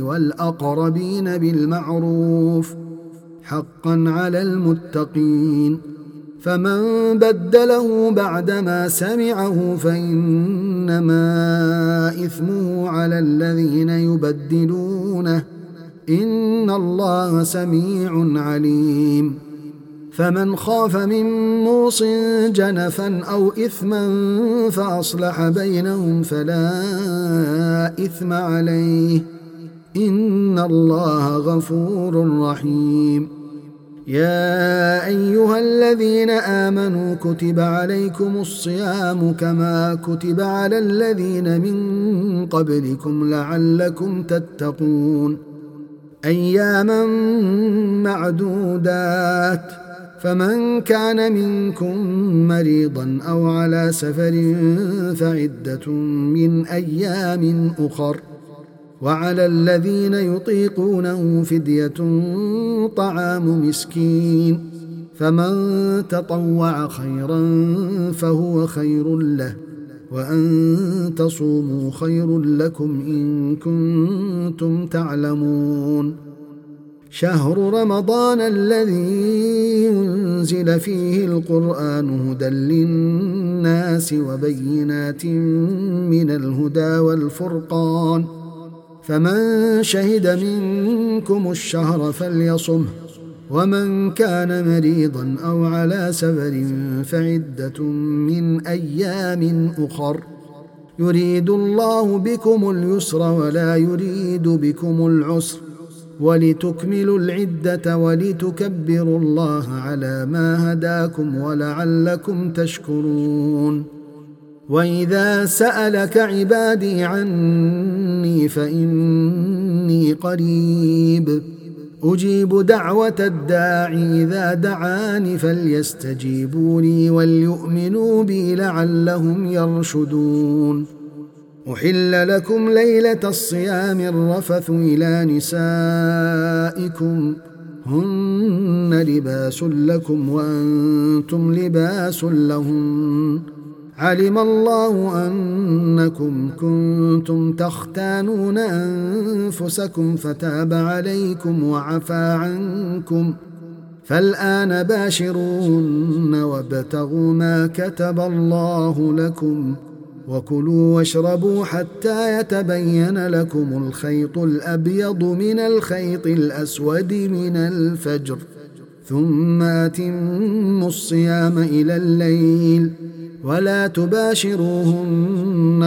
والأقربين بالمعروف حقا على المتقين فمن بدله بعدما سمعه فإنما إثمه على الذين يبدلونه إن الله سميع عليم. فمن خاف من موص جنفا أو إثما فأصلح بينهم فلا إثم عليه إن الله غفور رحيم. يا أيها الذين آمنوا كتب عليكم الصيام كما كتب على الذين من قبلكم لعلكم تتقون أياما معدودات فمن كان منكم مريضا أو على سفر فعدة من أيام أخر وعلى الذين يطيقونه فدية طعام مسكين فمن تطوع خيرا فهو خير له وأن تصوموا خير لكم إن كنتم تعلمون. شهر رمضان الذي ينزل فيه القرآن هدى للناس وبينات من الهدى والفرقان فمن شهد منكم الشهر فليصمه ومن كان مريضا أو على سفر فعدة من أيام أخر يريد الله بكم اليسر ولا يريد بكم العسر ولتكملوا العدة ولتكبروا الله على ما هداكم ولعلكم تشكرون. وإذا سألك عبادي عني فإني قريب أجيب دعوة الداعي إذا دعاني فليستجيبوا لي وليؤمنوا بي لعلهم يرشدون. أحل لكم ليلة الصيام الرفث إلى نسائكم هن لباس لكم وأنتم لباس لهن علم الله أنكم كنتم تختانون أنفسكم فتاب عليكم وعفى عنكم فالآن باشروهن وابتغوا ما كتب الله لكم وكلوا واشربوا حتى يتبين لكم الخيط الأبيض من الخيط الأسود من الفجر ثم أتموا الصيام إلى الليل ولا تباشروهن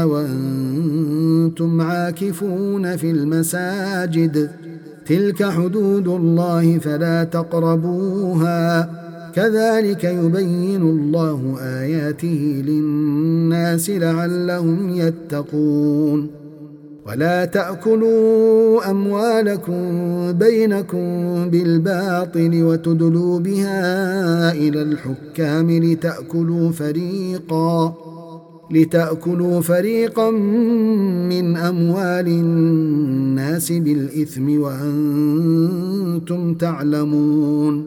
وأنتم عاكفون في المساجد تلك حدود الله فلا تقربوها كذلك يبين الله آياته للناس لعلهم يتقون. ولا تأكلوا أموالكم بينكم بالباطل وتدلوا بها إلى الحكام لتأكلوا فريقا لتأكلوا فريقا من أموال الناس بالإثم وأنتم تعلمون.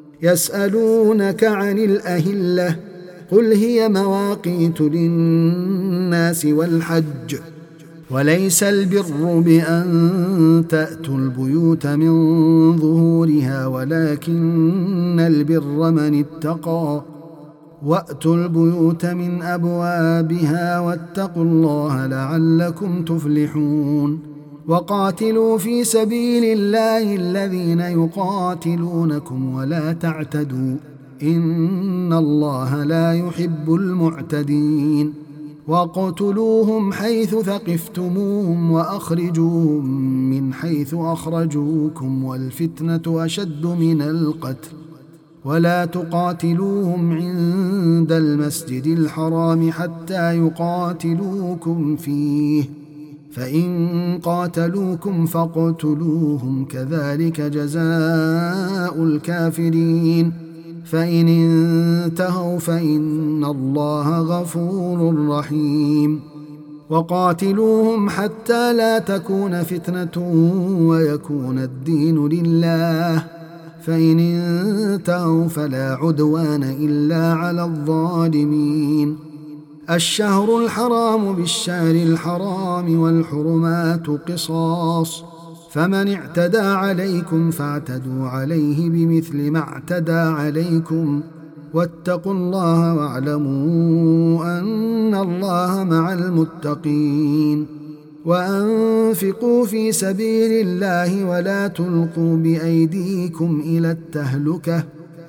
يسألونك عن الأهلة قل هي مواقيت للناس والحج وليس البر بأن تأتوا البيوت من ظهورها ولكن البر من اتقى وأتوا البيوت من أبوابها واتقوا الله لعلكم تفلحون. وقاتلوا في سبيل الله الذين يقاتلونكم ولا تعتدوا إن الله لا يحب المعتدين. وقتلوهم حيث ثقفتموهم وأخرجوهم من حيث أخرجوكم والفتنة أشد من القتل ولا تقاتلوهم عند المسجد الحرام حتى يقاتلوكم فيه فإن قاتلوكم فاقتلوهم كذلك جزاء الكافرين فإن انتهوا فإن الله غفور رحيم. وقاتلوهم حتى لا تكون فتنة ويكون الدين لله فإن انتهوا فلا عدوان إلا على الظالمين. الشهر الحرام بالشهر الحرام والحرمات قصاص فمن اعتدى عليكم فاعتدوا عليه بمثل ما اعتدى عليكم واتقوا الله واعلموا أن الله مع المتقين وأنفقوا في سبيل الله ولا تلقوا بأيديكم إلى التهلكة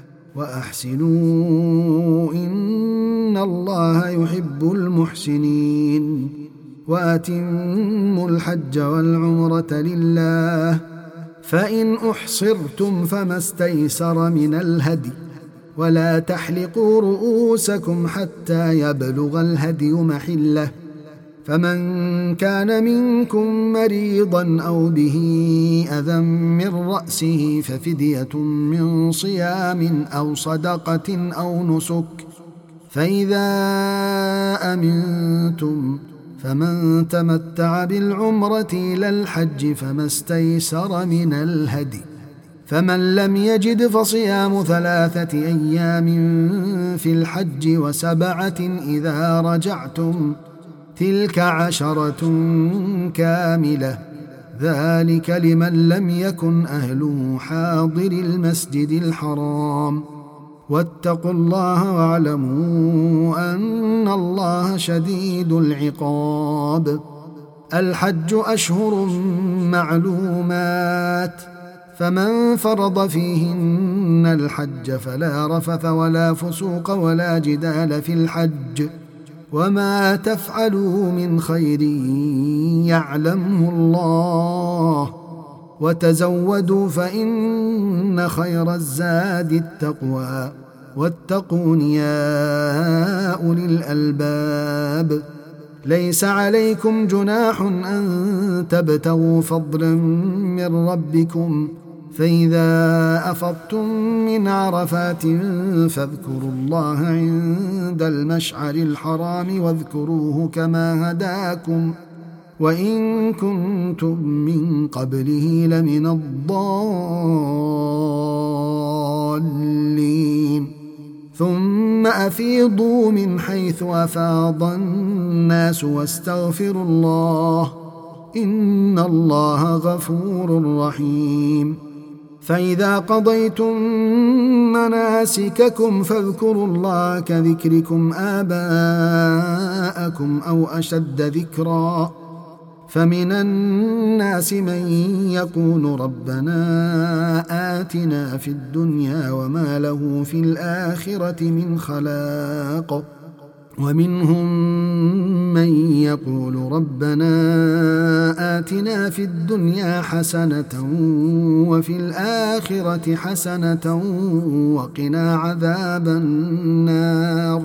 وأحسنوا إن الله يحب المحسنين وأتموا الحج والعمرة لله فإن أحصرتم فما استيسر من الهدي ولا تحلقوا رؤوسكم حتى يبلغ الهدي محله فمن كان منكم مريضا أو به أذى من رأسه ففدية من صيام أو صدقة أو نسك فإذا أمنتم فمن تمتع بالعمرة إلى الحج فما استيسر من الهدي فمن لم يجد فصيام ثلاثة أيام في الحج وسبعة إذا رجعتم تلك عشرة كاملة ذلك لمن لم يكن أهله حاضر المسجد الحرام واتقوا الله واعلموا أن الله شديد العقاب الحج أشهر معلومات فمن فرض فيهن الحج فلا رفث ولا فسوق ولا جدال في الحج وما تفعلوا من خير يعلمه الله وتزودوا فإن خير الزاد التقوى واتقون يا أولي الألباب ليس عليكم جناح أن تبتغوا فضلا من ربكم فإذا أفضتم من عرفات فاذكروا الله عند المشعر الحرام واذكروه كما هداكم وإن كنتم من قبله لمن الضالين ثم أفيضوا من حيث أفاض الناس واستغفروا الله إن الله غفور رحيم فإذا قضيتم مناسككم فاذكروا الله كذكركم آباءكم أو أشد ذكرا فمن الناس من يقول ربنا آتنا في الدنيا وما له في الآخرة من خلاق ومنهم من يقول ربنا آتنا في الدنيا حسنة وفي الآخرة حسنة وقنا عذاب النار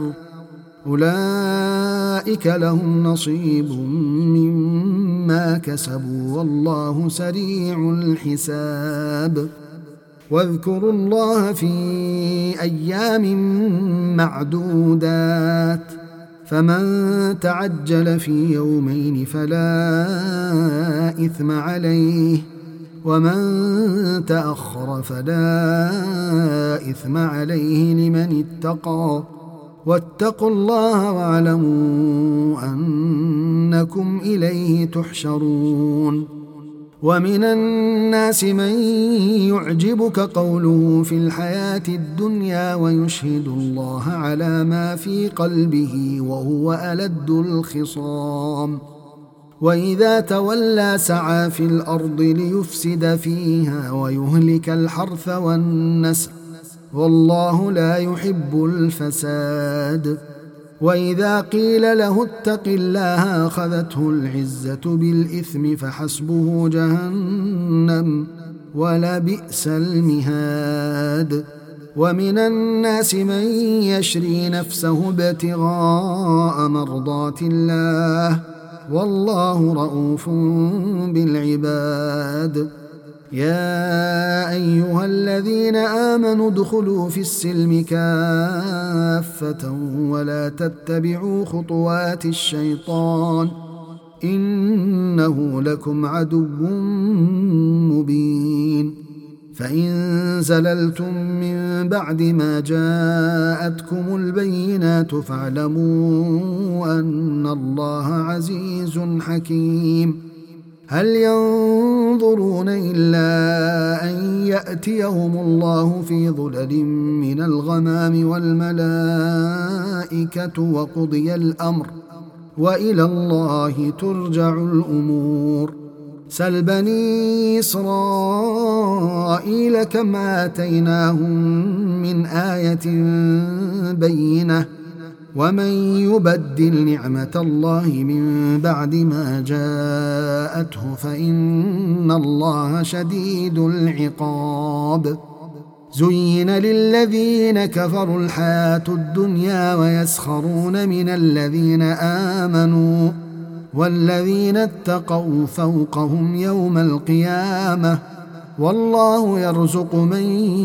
أولئك لهم نصيب مما كسبوا والله سريع الحساب واذكروا الله في أيام معدودات فمن تعجل في يومين فلا إثم عليه ومن تأخر فلا إثم عليه لمن اتقى واتقوا الله واعلموا أنكم إليه تحشرون ومن الناس من يعجبك قوله في الحياة الدنيا ويشهد الله على ما في قلبه وهو ألد الخصام وإذا تولى سعى في الأرض ليفسد فيها ويهلك الحرث والنسل والله لا يحب الفساد وإذا قيل له اتق الله أخذته العزة بالإثم فحسبه جهنم ولبئس المهاد ومن الناس من يشري نفسه ابتغاء مرضات الله والله رؤوف بالعباد يا أيها الذين آمنوا ادخلوا في السلم كافة ولا تتبعوا خطوات الشيطان إنه لكم عدو مبين فإن زللتم من بعد ما جاءتكم البينات فاعلموا أن الله عزيز حكيم هل ينظرون إلا أن يأتيهم الله في ظلل من الغمام والملائكة وقضي الأمر وإلى الله ترجع الأمور. سل بني إسرائيل كم آتيناهم من آية بينة ومن يبدل نعمة الله من بعد ما جاءته فإن الله شديد العقاب. زين للذين كفروا الحياة الدنيا ويسخرون من الذين آمنوا والذين اتقوا فوقهم يوم القيامة والله يرزق من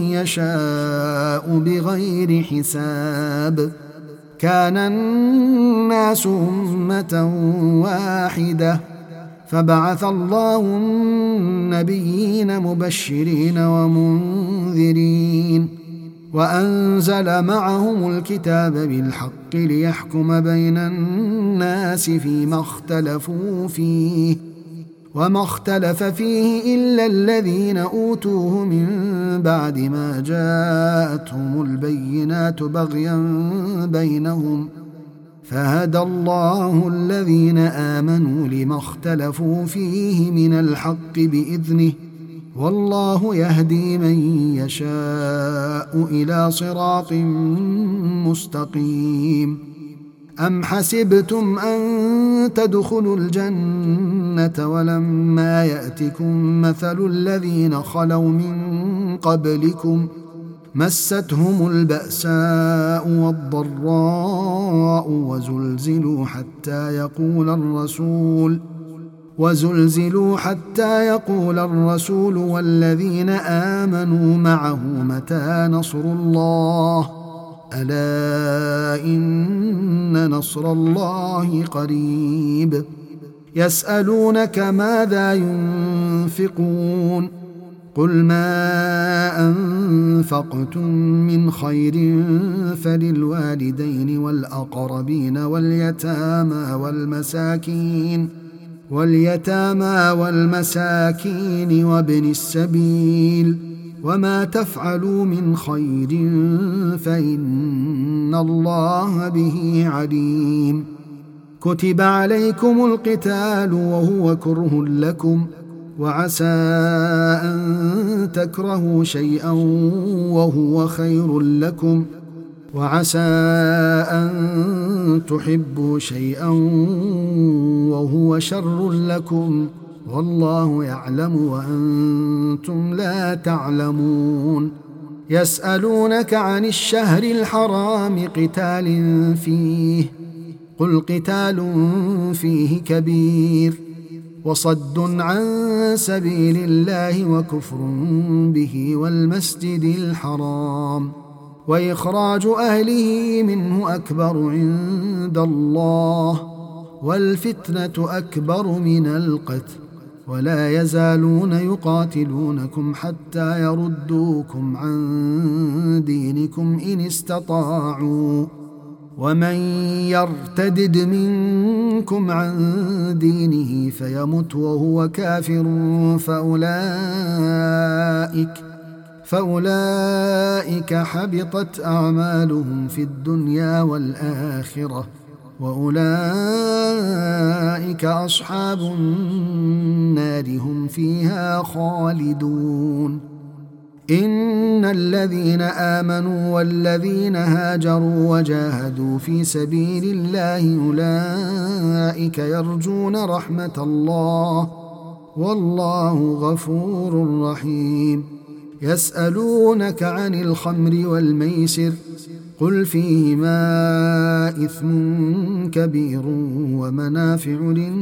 يشاء بغير حساب. كان الناس أمة واحدة فبعث الله النبيين مبشرين ومنذرين وأنزل معهم الكتاب بالحق ليحكم بين الناس فيما اختلفوا فيه وما اختلف فيه إلا الذين أوتوه من بعد ما جاءتهم البينات بغيا بينهم فهدى الله الذين آمنوا لما اختلفوا فيه من الحق بإذنه والله يهدي من يشاء إلى صراط مستقيم. أم حسبتم أن تدخلوا الجنة ولما يأتكم مثل الذين خلوا من قبلكم مستهم البأساء والضراء وزلزلوا حتى يقول الرسول وزلزلوا حتى يقول الرسول والذين آمنوا معه متى نصر الله ألا إن نصر الله قريب. يسألونك ماذا ينفقون قل ما أنفقتم من خير فللوالدين والأقربين واليتامى والمساكين واليتامى والمساكين وابن السبيل وما تفعلوا من خير فإن الله به عليم. كتب عليكم القتال وهو كره لكم وعسى أن تكرهوا شيئا وهو خير لكم وعسى أن تحبوا شيئا وهو شر لكم والله يعلم وأنتم لا تعلمون. يسألونك عن الشهر الحرام قتال فيه قل قتال فيه كبير وصد عن سبيل الله وكفر به والمسجد الحرام وإخراج أهله منه أكبر عند الله والفتنة أكبر من القتل ولا يزالون يقاتلونكم حتى يردوكم عن دينكم إن استطاعوا ومن يرتدد منكم عن دينه فيمت وهو كافر فأولئك فأولئك حبطت أعمالهم في الدنيا والآخرة وأولئك أصحاب النار هم فيها خالدون. إن الذين آمنوا والذين هاجروا وجاهدوا في سبيل الله أولئك يرجون رحمة الله والله غفور رحيم. يسألونك عن الخمر والميسر قل فيهما إثم كبير ومنافع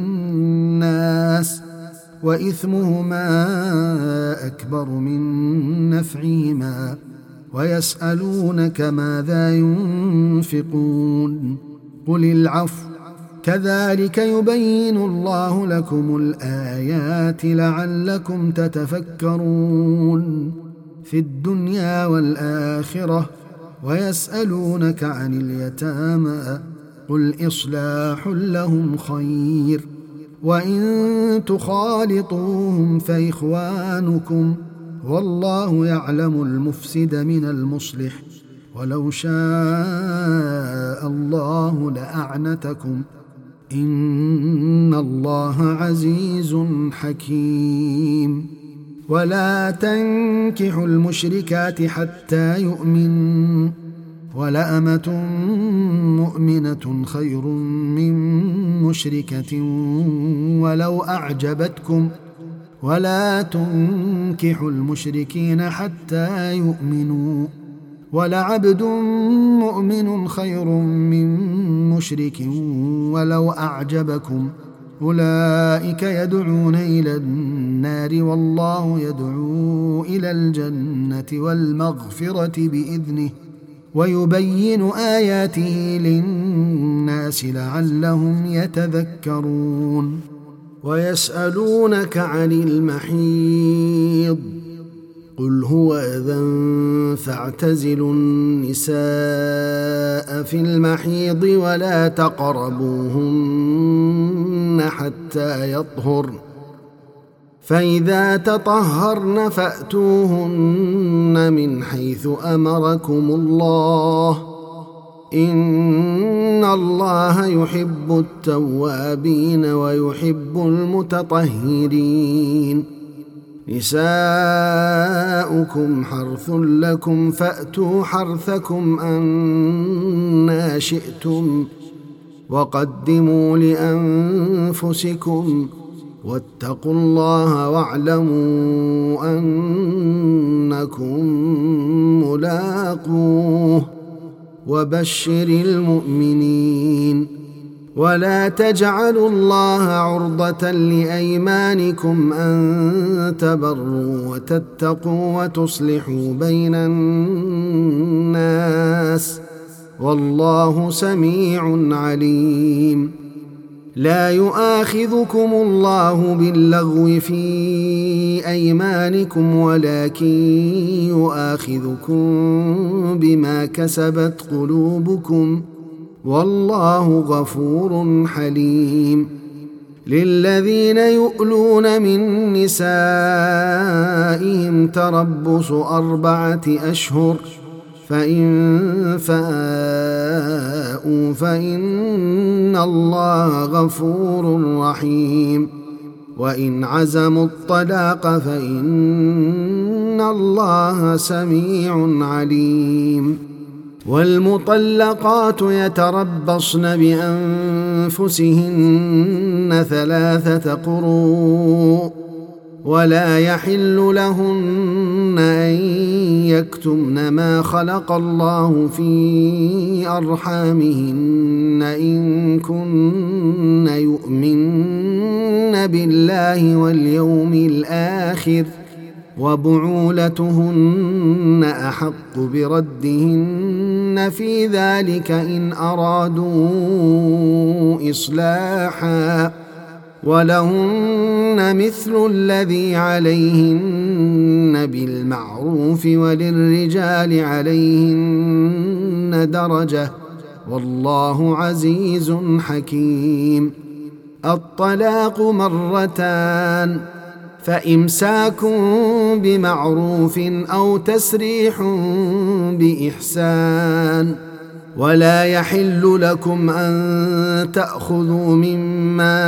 للناس وإثمهما أكبر من نفعهما ويسألونك ماذا ينفقون قل العفو كذلك يبين الله لكم الآيات لعلكم تتفكرون في الدنيا والآخرة. ويسألونك عن اليتامى قل إصلاح لهم خير وإن تخالطوهم فإخوانكم والله يعلم المفسد من المصلح ولو شاء الله لأعنتكم إن الله عزيز حكيم ولا تنكحوا المشركات حتى يؤمنوا ولأمة مؤمنة خير من مشركة ولو أعجبتكم ولا تنكحوا المشركين حتى يؤمنوا ولعبد مؤمن خير من مشرك ولو أعجبكم أولئك يدعون إلى النار والله يدعو إلى الجنة والمغفرة بإذنه ويبين آياته للناس لعلهم يتذكرون ويسألونك عن المحيض قل هو أذى فاعتزلوا النساء في المحيض ولا تقربوهن حتى يطهرن فإذا تطهرن فأتوهن من حيث أمركم الله إن الله يحب التوابين ويحب المتطهرين نساؤكم حرث لكم فأتوا حرثكم أنى شئتم وقدموا لأنفسكم واتقوا الله واعلموا أنكم ملاقوه وبشر المؤمنين ولا تجعلوا الله عرضة لأيمانكم أن تبروا وتتقوا وتصلحوا بين الناس والله سميع عليم لا يؤاخذكم الله باللغو في أيمانكم ولكن يؤاخذكم بما كسبت قلوبكم والله غفور حليم للذين يؤلون من نسائهم تربص أربعة أشهر فإن فاءوا فإن الله غفور رحيم وإن عزموا الطلاق فإن الله سميع عليم والمطلقات يتربصن بأنفسهن ثلاثة قروء ولا يحل لهن أن يكتمن ما خلق الله في أرحامهن إن كن يؤمن بالله واليوم الآخر وبعولتهن أحق بردهن في ذلك إن أرادوا إصلاحا ولهن مثل الذي عليهن بالمعروف وللرجال عليهن درجة والله عزيز حكيم الطلاق مرتان فإمساك بمعروف أو تسريح بإحسان ولا يحل لكم أن تأخذوا مما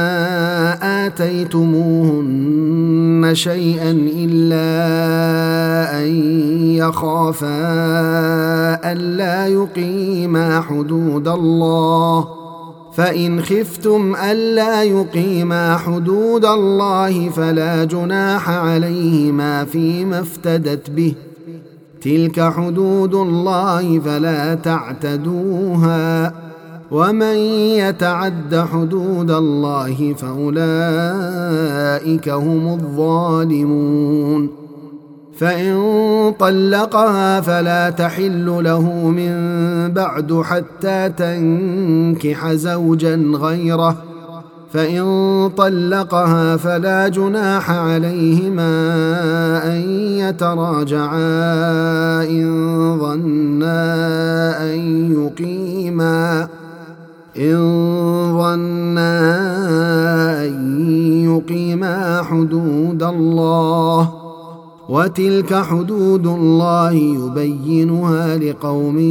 آتيتموهن شيئا إلا أن يخافا ألا يقيما حدود الله فإن خفتم ألا يقيما حدود الله فلا جناح عليهما فيما افتدت به تلك حدود الله فلا تعتدوها ومن يتعد حدود الله فأولئك هم الظالمون فإن طلقها فلا تحل له من بعد حتى تنكح زوجا غيره فإن طلقها فلا جناح عليهما أن يتراجعا إن ظنا أن يقيما إن ظنا أن الله وتلك حدود الله يبينها لقوم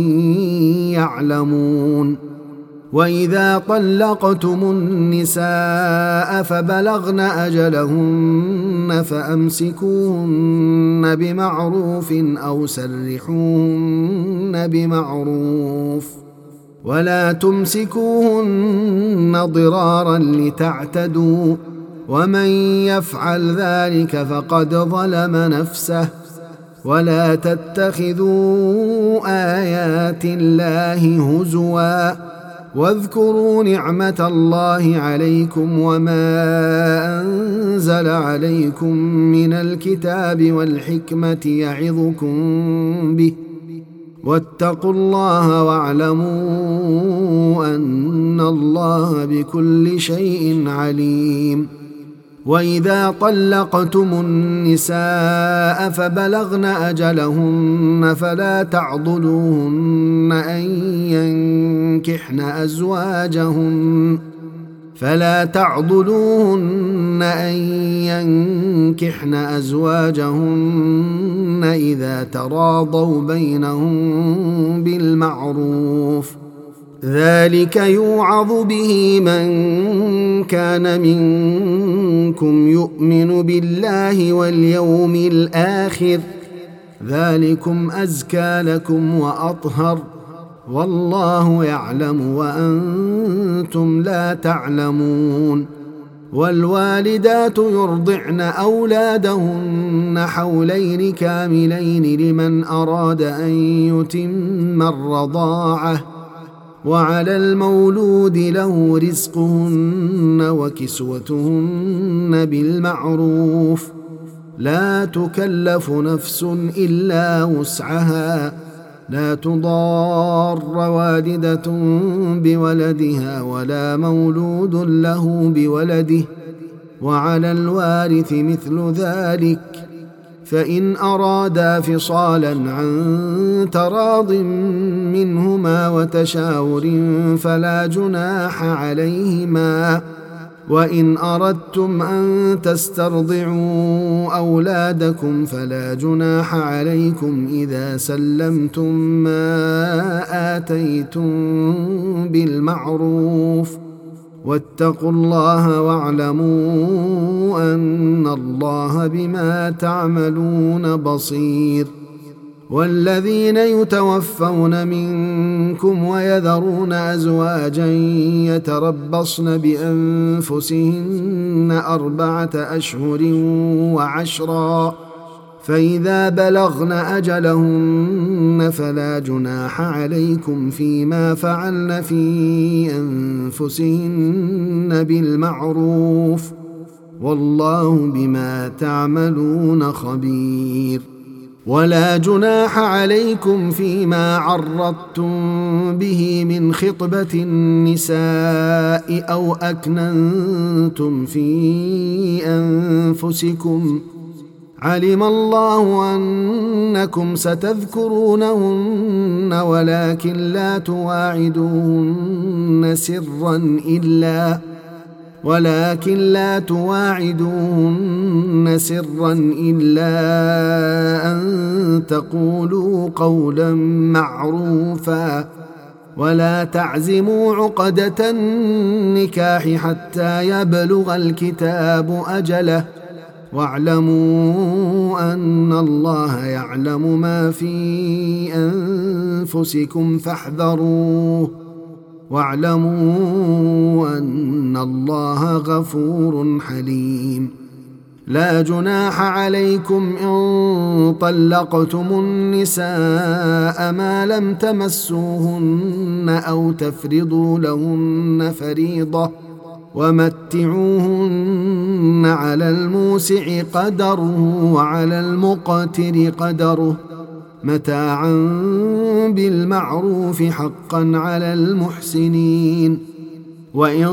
يعلمون وإذا طلقتم النساء فبلغن أجلهن فأمسكوهن بمعروف أو سرحوهن بمعروف ولا تمسكوهن ضرارا لتعتدوا ومن يفعل ذلك فقد ظلم نفسه ولا تتخذوا آيات الله هزوا واذكروا نعمة الله عليكم وما أنزل عليكم من الكتاب والحكمة يعظكم به واتقوا الله واعلموا أن الله بكل شيء عليم وإذا طلقتم النساء فبلغن أجلهن فلا تعضلوهن أن ينكحن أزواجهن فلا تعضلوهن أن ينكحن أزواجهن إذا تراضوا بينهم بالمعروف ذلك يوعظ به من كان منكم يؤمن بالله واليوم الآخر ذلكم أزكى لكم وأطهر والله يعلم وأنتم لا تعلمون والوالدات يرضعن أولادهن حولين كاملين لمن أراد أن يتم الرضاعة وعلى المولود له رزقهن وكسوتهن بالمعروف لا تكلف نفس إلا وسعها لا تضار والدة بولدها ولا مولود له بولده وعلى الوارث مثل ذلك فإن أرادا فصالا عن تراض منهما وتشاور فلا جناح عليهما وإن أردتم أن تسترضعوا أولادكم فلا جناح عليكم إذا سلمتم ما آتيتم بالمعروف واتقوا الله واعلموا أن الله بما تعملون بصير والذين يتوفون منكم ويذرون أزواجا يتربصن بأنفسهن أربعة أشهر وعشرا فإذا بلغن أجلهن فلا جناح عليكم فيما فعلن في أنفسهن بالمعروف والله بما تعملون خبير ولا جناح عليكم فيما عرضتم به من خطبة النساء أو أكننتم في أنفسكم علم الله أنكم ستذكرونهن ولكن لا تواعدوهن سرا إلا ولكن لا تواعدوهن سرا إلا أن تقولوا قولا معروفا ولا تعزموا عقدة النكاح حتى يبلغ الكتاب أجله واعلموا أن الله يعلم ما في أنفسكم فاحذروه واعلموا أن الله غفور حليم لا جناح عليكم إن طلقتم النساء ما لم تمسوهن أو تفرضوا لهن فريضة ومتعوهن على الموسع قدره وعلى المقتر قدره متاعا بالمعروف حقا على المحسنين وإن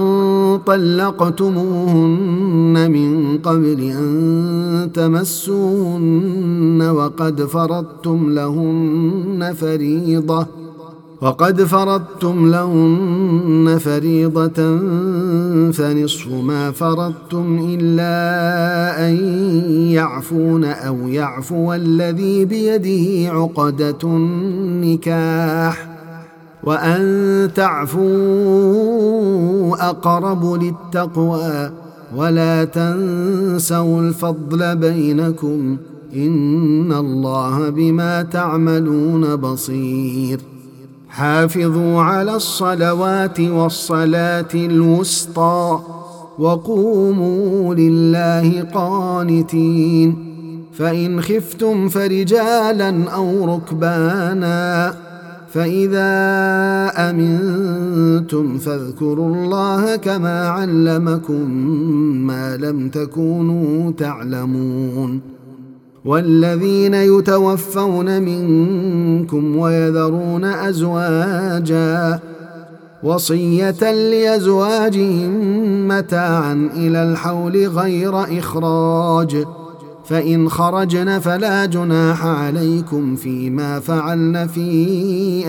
طلقتموهن من قبل أن تمسوهن وقد فرضتم لهن فريضة وقد فرضتم لهن فريضة فنصف ما فرضتم إلا أن يعفون أو يعفو الذي بيده عقدة النكاح وأن تعفوا أقرب للتقوى ولا تنسوا الفضل بينكم إن الله بما تعملون بصير. حافظوا على الصلوات والصلاة الوسطى وقوموا لله قانتين. فإن خفتم فرجالا أو ركبانا فإذا أمنتم فاذكروا الله كما علمكم ما لم تكونوا تعلمون. والذين يتوفون منكم ويذرون أزواجا وصية لأزواجهم متاعا إلى الحول غير إخراج فإن خرجن فلا جناح عليكم فيما فعلن في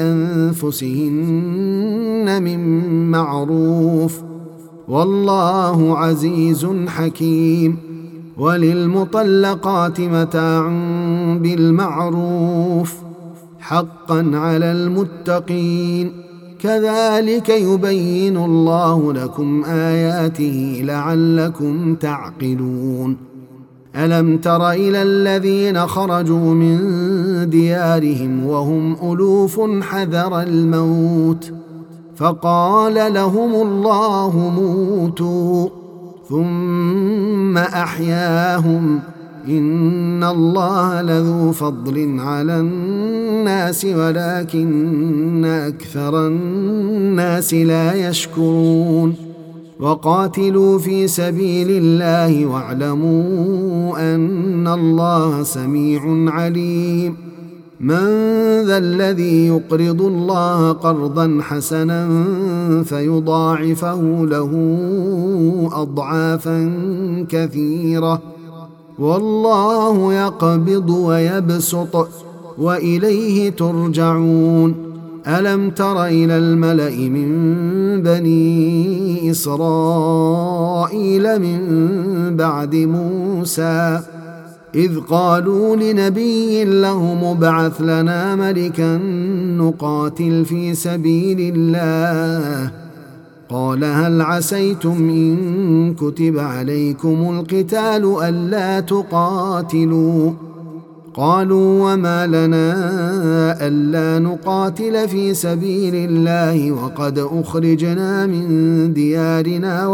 أنفسهن من معروف والله عزيز حكيم. وللمطلقات متاع بالمعروف حقا على المتقين كذلك يبين الله لكم آياته لعلكم تعقلون. ألم تر إلى الذين خرجوا من ديارهم وهم ألوف حذر الموت فقال لهم الله موتوا ثم أحياهم إن الله لذو فضل على الناس ولكن أكثر الناس لا يشكرون. وقاتلوا في سبيل الله واعلموا أن الله سميع عليم. من ذا الذي يقرض الله قرضا حسنا فيضاعفه له أضعافا كثيرة والله يقبض ويبسط وإليه ترجعون. ألم تر إلى الملأ من بني إسرائيل من بعد موسى إذ قالوا لنبي له مبعث لنا ملكا نقاتل في سبيل الله قال هل عسيتم إن كتب عليكم القتال ألا تقاتلوا قالوا وما لنا ألا نقاتل في سبيل الله وقد أخرجنا من ديارنا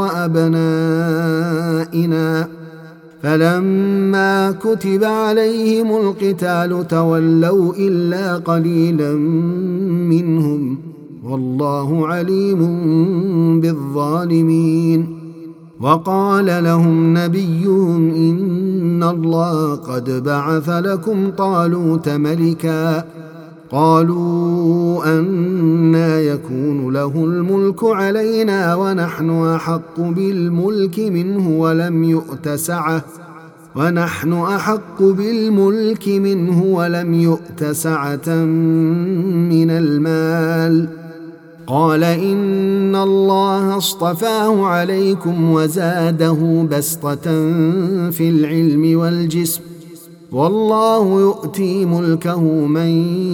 وأبنائنا فلما كتب عليهم القتال تولوا إلا قليلا منهم والله عليم بالظالمين. وقال لهم نبيهم إن الله قد بعث لكم طالوت ملكا قالوا أنى يكون له الملك علينا ونحن أحق بالملك منه ولم يؤت سعة ونحن أحق بالملك منه ولم يؤت سعة من المال قال إن الله اصطفاه عليكم وزاده بسطة في العلم والجسم والله يؤتي ملكه من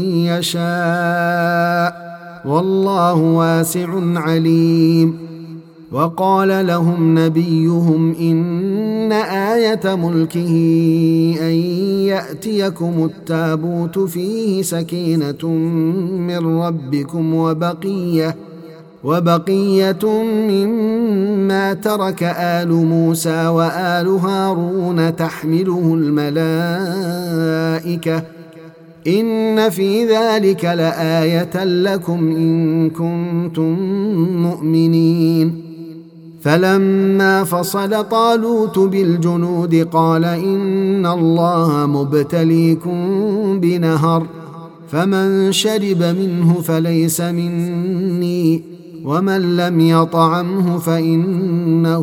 يشاء والله واسع عليم. وقال لهم نبيهم إن آية ملكه أن يأتيكم التابوت فيه سكينة من ربكم وبقية وبقية مما ترك آل موسى وآل هارون تحمله الملائكة إن في ذلك لآية لكم إن كنتم مؤمنين. فلما فصل طالوت بالجنود قال إن الله مبتليكم بنهر فمن شرب منه فليس مني ومن لم يطعمه فإنه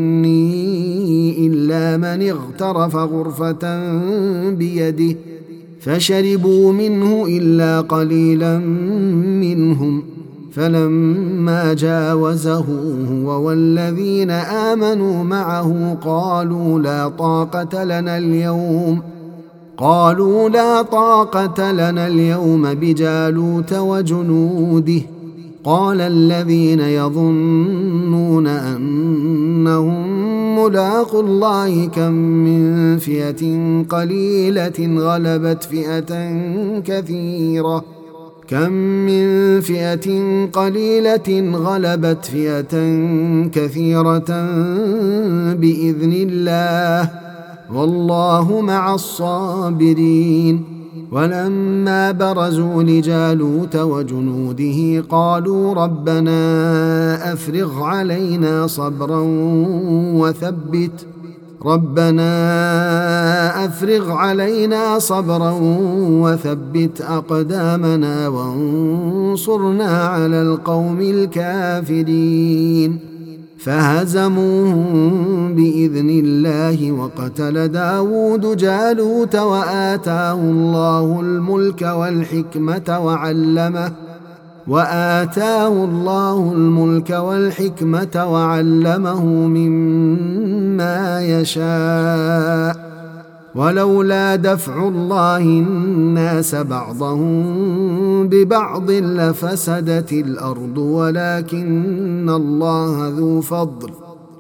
مني إلا من اغترف غرفة بيده فشربوا منه إلا قليلا منهم، فلما جاوزه هو والذين آمنوا معه قالوا لا طاقة لنا اليوم قالوا لا طاقة لنا اليوم بجالوت وجنوده. قال الذين يظنون أنهم ملاقو الله كم من فئة قليلة غلبت فئة كثيرة كم من فئة قليلة غلبت فئة كثيرة بإذن الله والله مع الصابرين. ولما برزوا لجالوت وجنوده قالوا ربنا أفرغ علينا صبرا وثبت ربنا أفرغ علينا صبرا وثبت أقدامنا وانصرنا على القوم الكافرين. فهزموهم بإذن الله وقتل داود جالوت وآتاه الله الملك والحكمة وعلمه وآتاه الله الملك والحكمة وعلمه مما يشاء ولولا دفع الله الناس بعضهم ببعض لفسدت الأرض ولكن الله ذو فضل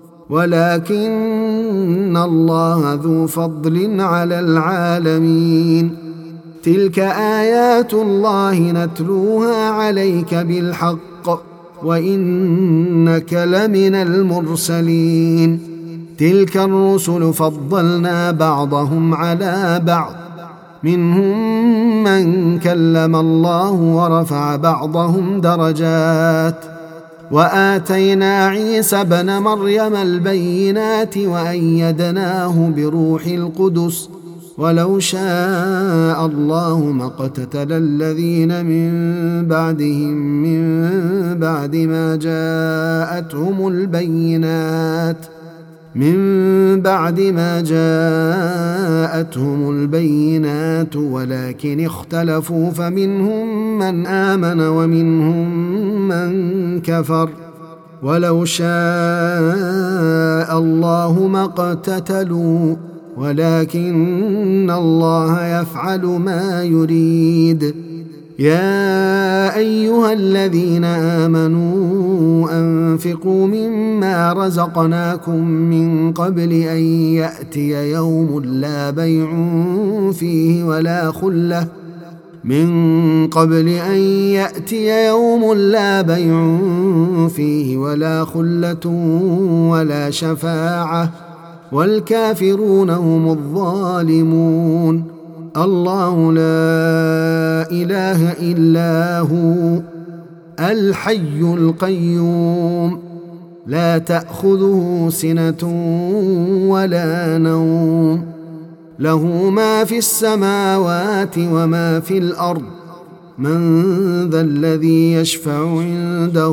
ولكن الله ذو فضل على العالمين. تلك آيات الله نتلوها عليك بالحق وإنك لمن المرسلين. تلك الرسل فضلنا بعضهم على بعض منهم من كلم الله ورفع بعضهم درجات وآتينا عيسى ابن مريم البينات وأيدناه بروح القدس ولو شاء الله ما اقتتل الذين من بعدهم من بعد ما جاءتهم البينات من بعد ما جاءتهم البينات ولكن اختلفوا فمنهم من آمن ومنهم من كفر ولو شاء الله ما اقتتلوا ولكن الله يفعل ما يريد. يا أيها الذين آمنوا أنفقوا مما رزقناكم من قبل أن يأتي يوم لا بيع فيه ولا خلة من قبل أن يأتي يوم لا بيع فيه ولا خلة ولا شفاعة والكافرون هم الظالمون. الله لا إله إلا هو الحي القيوم لا تأخذه سنة ولا نوم له ما في السماوات وما في الأرض من ذا الذي يشفع عنده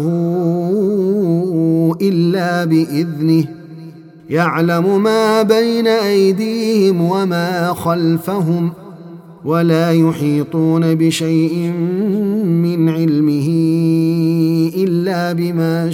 إلا بإذنه يعلم ما بين أيديهم وما خلفهم ولا يحيطون بشيء من علمه إلا بما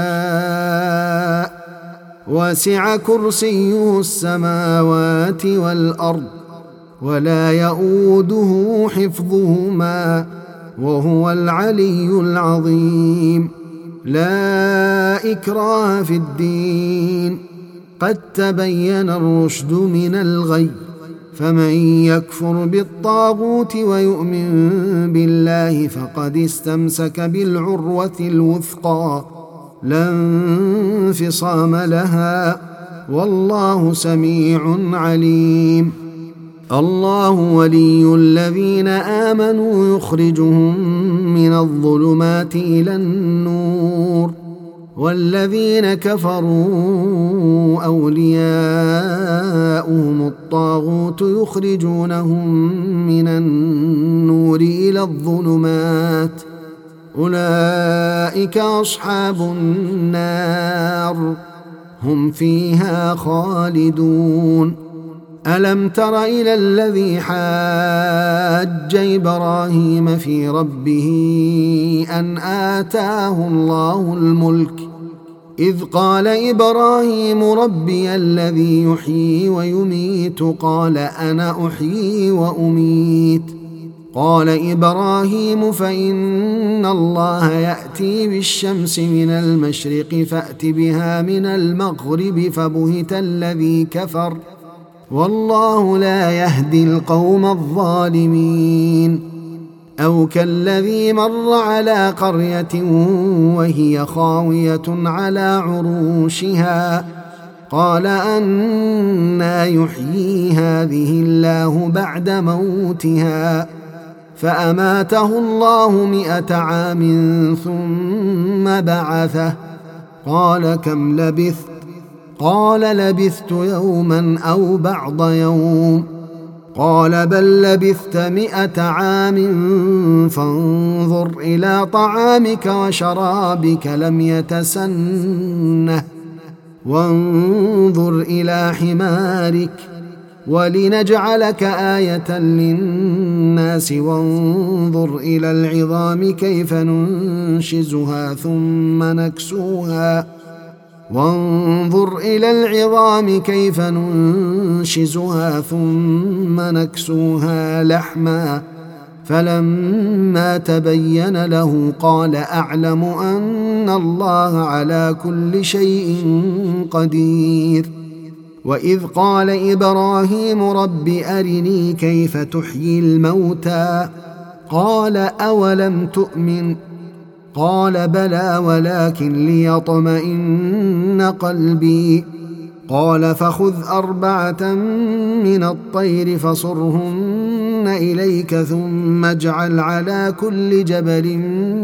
شاء وسع كرسيه السماوات والأرض ولا يؤوده حفظهما وهو العلي العظيم. لا إكراه في الدين قد تبين الرشد من الغي فمن يكفر بالطاغوت ويؤمن بالله فقد استمسك بالعروة الوثقى لا انفصام لها والله سميع عليم. الله ولي الذين آمنوا يخرجهم من الظلمات إلى النور والذين كفروا أولياؤهم الطاغوت يخرجونهم من النور إلى الظلمات أولئك أصحاب النار هم فيها خالدون. ألم تر إلى الذي حاج إبراهيم في ربه أن آتاه الله الملك إذ قال إبراهيم ربي الذي يحيي ويميت قال أنا أحيي وأميت قال إبراهيم فإن الله يأتي بالشمس من المشرق فأت بها من المغرب فبهت الذي كفر والله لا يهدي القوم الظالمين أو كالذي مر على قرية وهي خاوية على عروشها قال أنى يحيي هذه الله بعد موتها فأماته الله مئة عام ثم بعثه قال كم لبثت قال لبثت يوما أو بعض يوم قال بل لبثت مئة عام فانظر إلى طعامك وشرابك لم يتسنه وانظر إلى حمارك ولنجعلك آية للناس وانظر إلى العظام كيف ننشزها ثم نكسوها وانظر إلى العظام كيف ننشزها ثم نكسوها لحما فلما تبين له قال أعلم أن الله على كل شيء قدير وإذ قال إبراهيم رب أرني كيف تحيي الموتى قال أولم تؤمن قال بلى ولكن ليطمئن قلبي قال فخذ أربعة من الطير فصرهن إليك ثم اجعل على كل جبل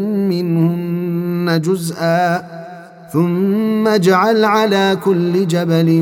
منهن جزءا ثم اجعل على كل جبل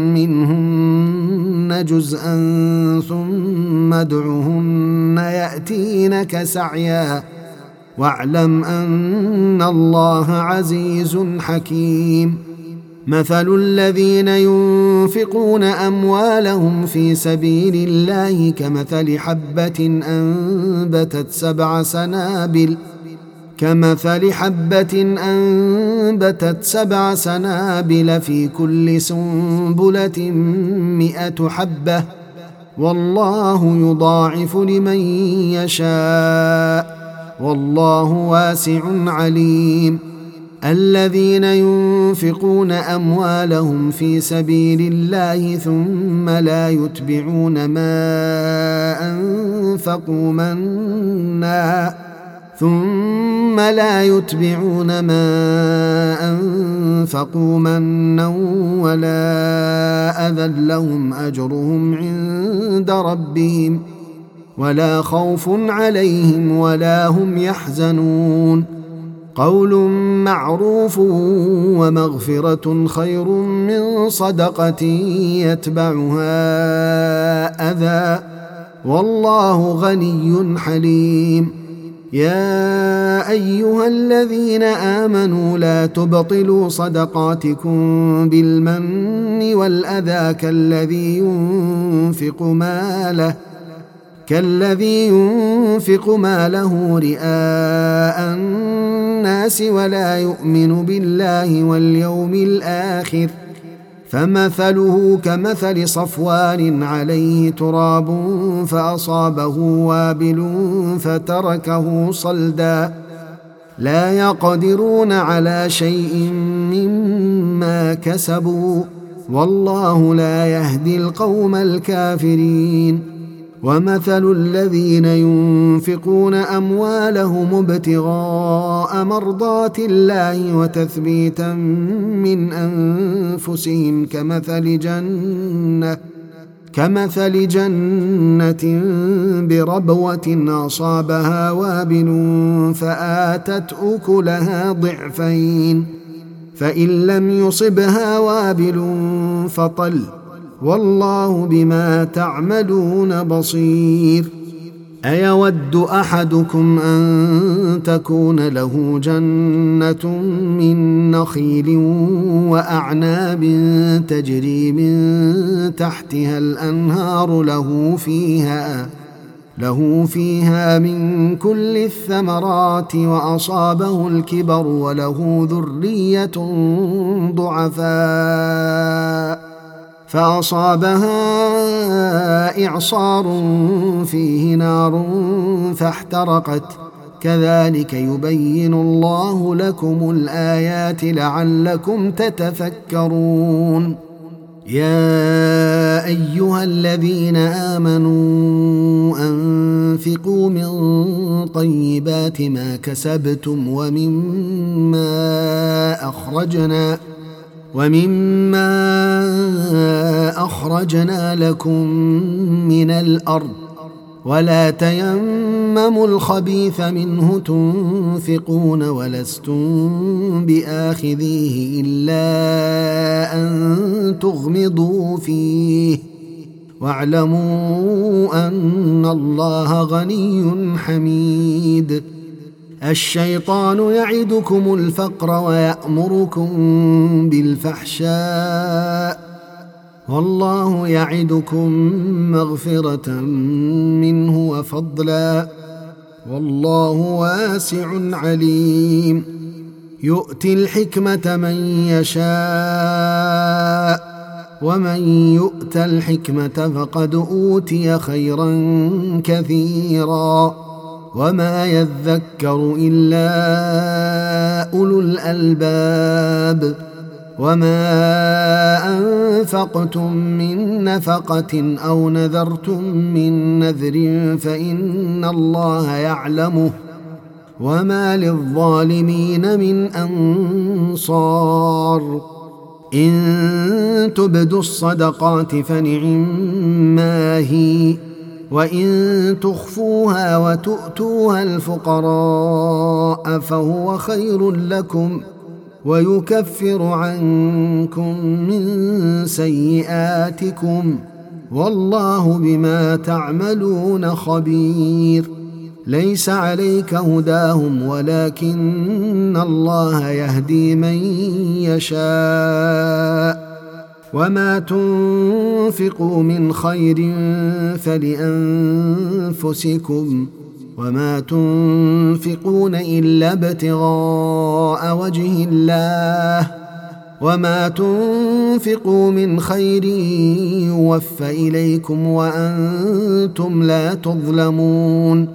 منهن جزءا ثم ادعهن يأتينك سعيا واعلم أن الله عزيز حكيم مثل الذين ينفقون أموالهم في سبيل الله كمثل حبة أنبتت سبع سنابل كمثل حبة أنبتت سبع سنابل في كل سنبلة مئة حبة والله يضاعف لمن يشاء والله واسع عليم الذين ينفقون أموالهم في سبيل الله ثم لا يتبعون ما أنفقوا منا ثم لا يتبعون ما أنفقوا منا ولا أذى لهم أجرهم عند ربهم ولا خوف عليهم ولا هم يحزنون قول معروف ومغفرة خير من صدقة يتبعها أذى والله غني حليم يا أيها الذين آمنوا لا تبطلوا صدقاتكم بالمن والأذى كالذي ينفق ماله كالذي ينفق ماله رئاء الناس ولا يؤمن بالله واليوم الآخر فمثله كمثل صفوان عليه تراب فأصابه وابل فتركه صلدا لا يقدرون على شيء مما كسبوا والله لا يهدي القوم الكافرين ومثل الذين ينفقون أموالهم ابتغاء مرضات الله وتثبيتا من أنفسهم كمثل جنة كمثل جنة بربوة أصابها وابل فآتت أكلها ضعفين فإن لم يصبها وابل فطل والله بما تعملون بصير أيود أحدكم أن تكون له جنة من نخيل وأعناب تجري من تحتها الأنهار له فيها له فيها من كل الثمرات وأصابه الكبر وله ذرية ضعفاء فأصابها إعصار فيه نار فاحترقت كذلك يبين الله لكم الآيات لعلكم تتفكرون. يا أيها الذين آمنوا أنفقوا من طيبات ما كسبتم ومما أخرجنا ومما أخرجنا لكم من الأرض ولا تيمموا الخبيث منه تنفقون ولستم بآخذيه إلا أن تغمضوا فيه واعلموا أن الله غني حميد. الشيطان يعدكم الفقر ويأمركم بالفحشاء والله يعدكم مغفرة منه وفضلا والله واسع عليم. يؤتي الحكمة من يشاء ومن يؤت الحكمة فقد أوتي خيرا كثيرا وما يذكر إلا أولو الألباب. وما أنفقتم من نفقة أو نذرتم من نذر فإن الله يعلمه وما للظالمين من أنصار. إن تبدوا الصدقات فنعما هي وإن تخفوها وتؤتوها الفقراء فهو خير لكم ويكفر عنكم من سيئاتكم والله بما تعملون خبير. ليس عليك هداهم ولكن الله يهدي من يشاء وما تنفقوا من خير فلأنفسكم وما تنفقون إلا ابتغاء وجه الله وما تنفقوا من خير يوفى إليكم وأنتم لا تظلمون.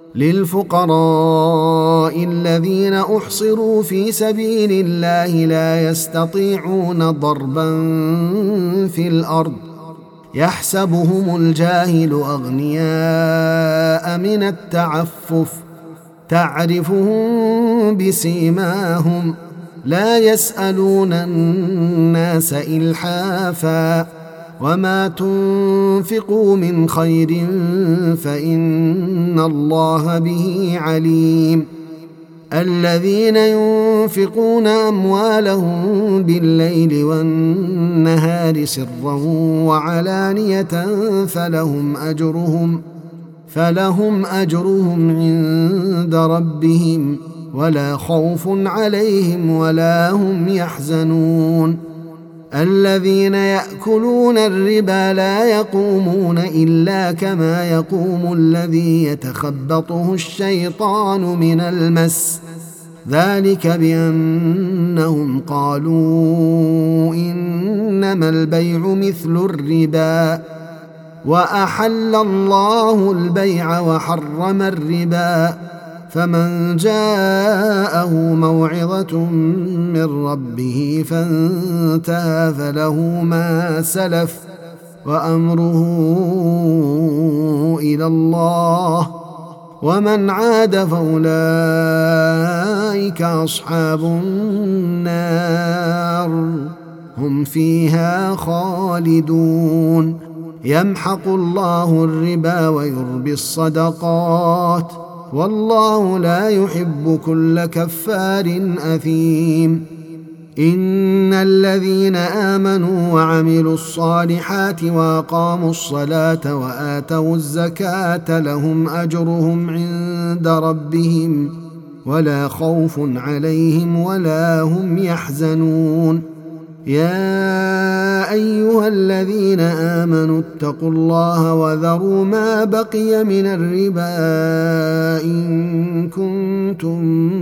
للفقراء الذين أحصروا في سبيل الله لا يستطيعون ضربا في الأرض يحسبهم الجاهل أغنياء من التعفف تعرفهم بسيماهم لا يسألون الناس إلحافا وما تنفقوا من خير فإن الله به عليم. الذين ينفقون أموالهم بالليل والنهار سرا وعلانية فلهم أجرهم فلهم أجرهم عند ربهم ولا خوف عليهم ولا هم يحزنون. الذين يأكلون الربا لا يقومون إلا كما يقوم الذي يتخبطه الشيطان من المس ذلك بأنهم قالوا إنما البيع مثل الربا وأحل الله البيع وحرم الربا فمن جاءه موعظة من ربه فانتهى فله ما سلف وأمره إلى الله ومن عاد فأولئك أصحاب النار هم فيها خالدون. يمحق الله الربا ويربي الصدقات والله لا يحب كل كفار أثيم. إن الذين آمنوا وعملوا الصالحات وأقاموا الصلاة وآتوا الزكاة لهم أجرهم عند ربهم ولا خوف عليهم ولا هم يحزنون يا أيها الذين آمنوا اتقوا الله وذروا ما بقي من الربا إن كنتم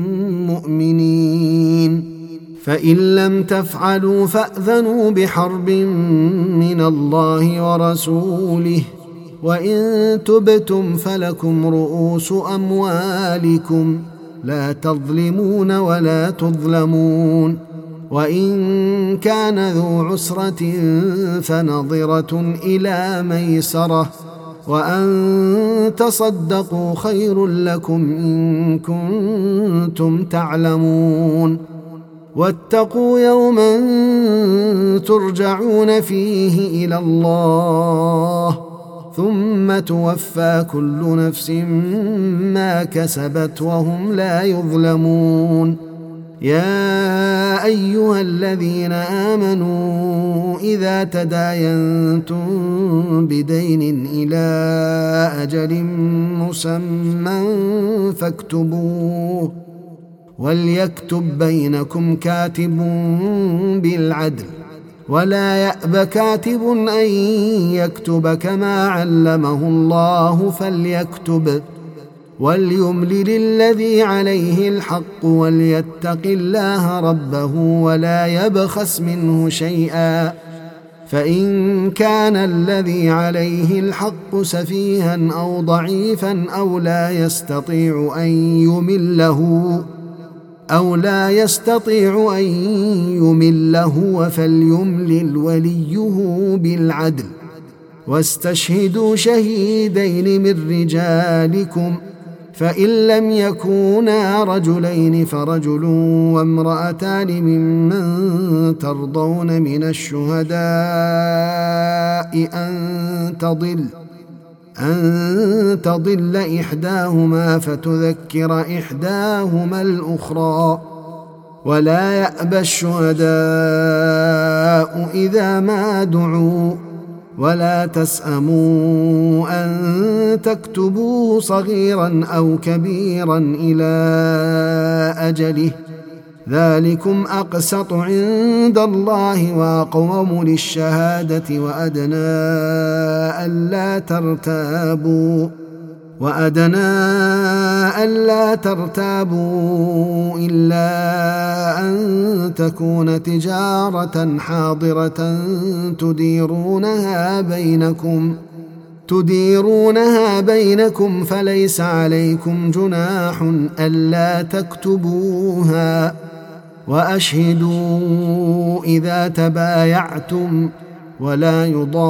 مؤمنين فإن لم تفعلوا فأذنوا بحرب من الله ورسوله وإن تبتم فلكم رؤوس أموالكم لا تظلمون ولا تظلمون وإن كان ذو عسرة فنظرة إلى ميسرة وأن تصدقوا خير لكم إن كنتم تعلمون واتقوا يوما ترجعون فيه إلى الله ثم توفى كل نفس ما كسبت وهم لا يظلمون يا أيها الذين آمنوا إذا تداينتم بدين إلى أجل مسمى فاكتبوه وليكتب بينكم كاتب بالعدل ولا يأب كاتب أن يكتب كما علمه الله فليكتب وليملل الذي عليه الحق وليتق الله ربه ولا يبخس منه شيئا فإن كان الذي عليه الحق سفيها أو ضعيفا أو لا يستطيع أن يمله أو لا يستطيع أن يمله فليملل وليه بالعدل واستشهدوا شهيدين من رجالكم فإن لم يكونا رجلين فرجل وامرأتان ممن ترضون من الشهداء أن تضل أن تضل إحداهما فتذكر إحداهما الأخرى ولا يأبى الشهداء إذا ما دعوا ولا تسأموا أن تكتبوه صغيرا أو كبيرا إلى أجله ذلكم أقسط عند الله وأقوم للشهادة وأدنى ألا ترتابوا وأدنى ألا ترتابوا إلا أن تكون تجارة حاضرة تديرونها بينكم تديرونها بينكم فليس عليكم جناح ألا تكتبوها وأشهدوا إذا تبايعتم ولا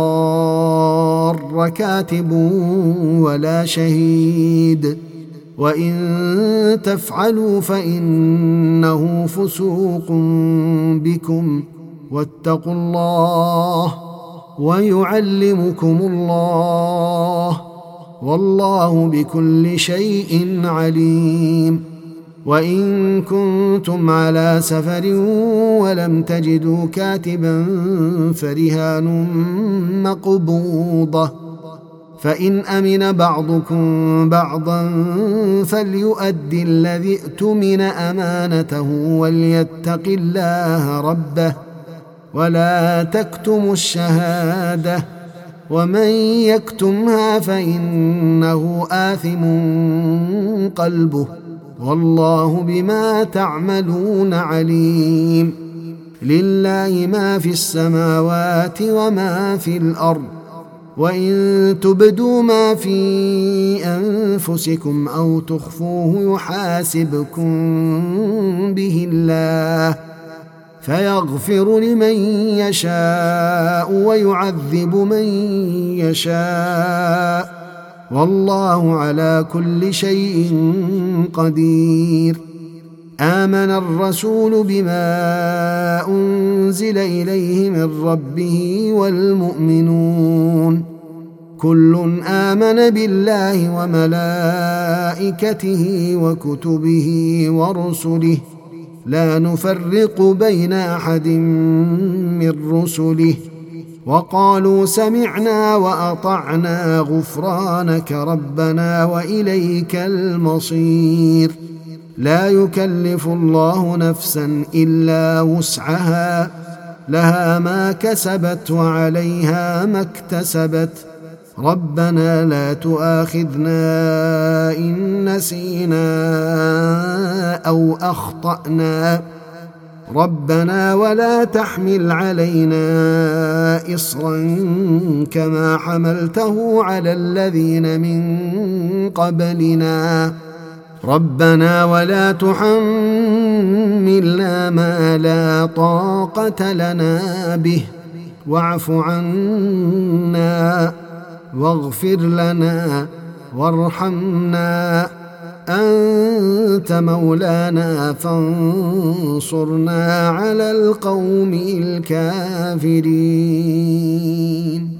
يضار كاتب ولا شهيد وإن تفعلوا فإنه فسوق بكم واتقوا الله ويعلمكم الله والله بكل شيء عليم وإن كنتم على سفر ولم تجدوا كاتبا فرهان مقبوضة فإن أمن بعضكم بعضا فليؤدي الذي ائتمن أمانته وليتق الله ربه ولا تكتموا الشهادة ومن يكتمها فإنه آثم قلبه والله بما تعملون عليم لله ما في السماوات وما في الأرض وإن تبدوا ما في أنفسكم أو تخفوه يحاسبكم به الله فيغفر لمن يشاء ويعذب من يشاء والله على كل شيء قدير آمن الرسول بما أنزل إليه من ربه والمؤمنون كل آمن بالله وملائكته وكتبه ورسله لا نفرق بين أحد من رسله وقالوا سمعنا وأطعنا غفرانك ربنا وإليك المصير لا يكلف الله نفسا إلا وسعها لها ما كسبت وعليها ما اكتسبت ربنا لا تؤاخذنا إن نسينا أو أخطأنا ربنا ولا تحمل علينا إصرا كما حملته على الذين من قبلنا ربنا ولا تحملنا ما لا طاقة لنا به واعف عنا واغفر لنا وارحمنا أنت مولانا فانصرنا على القوم الكافرين.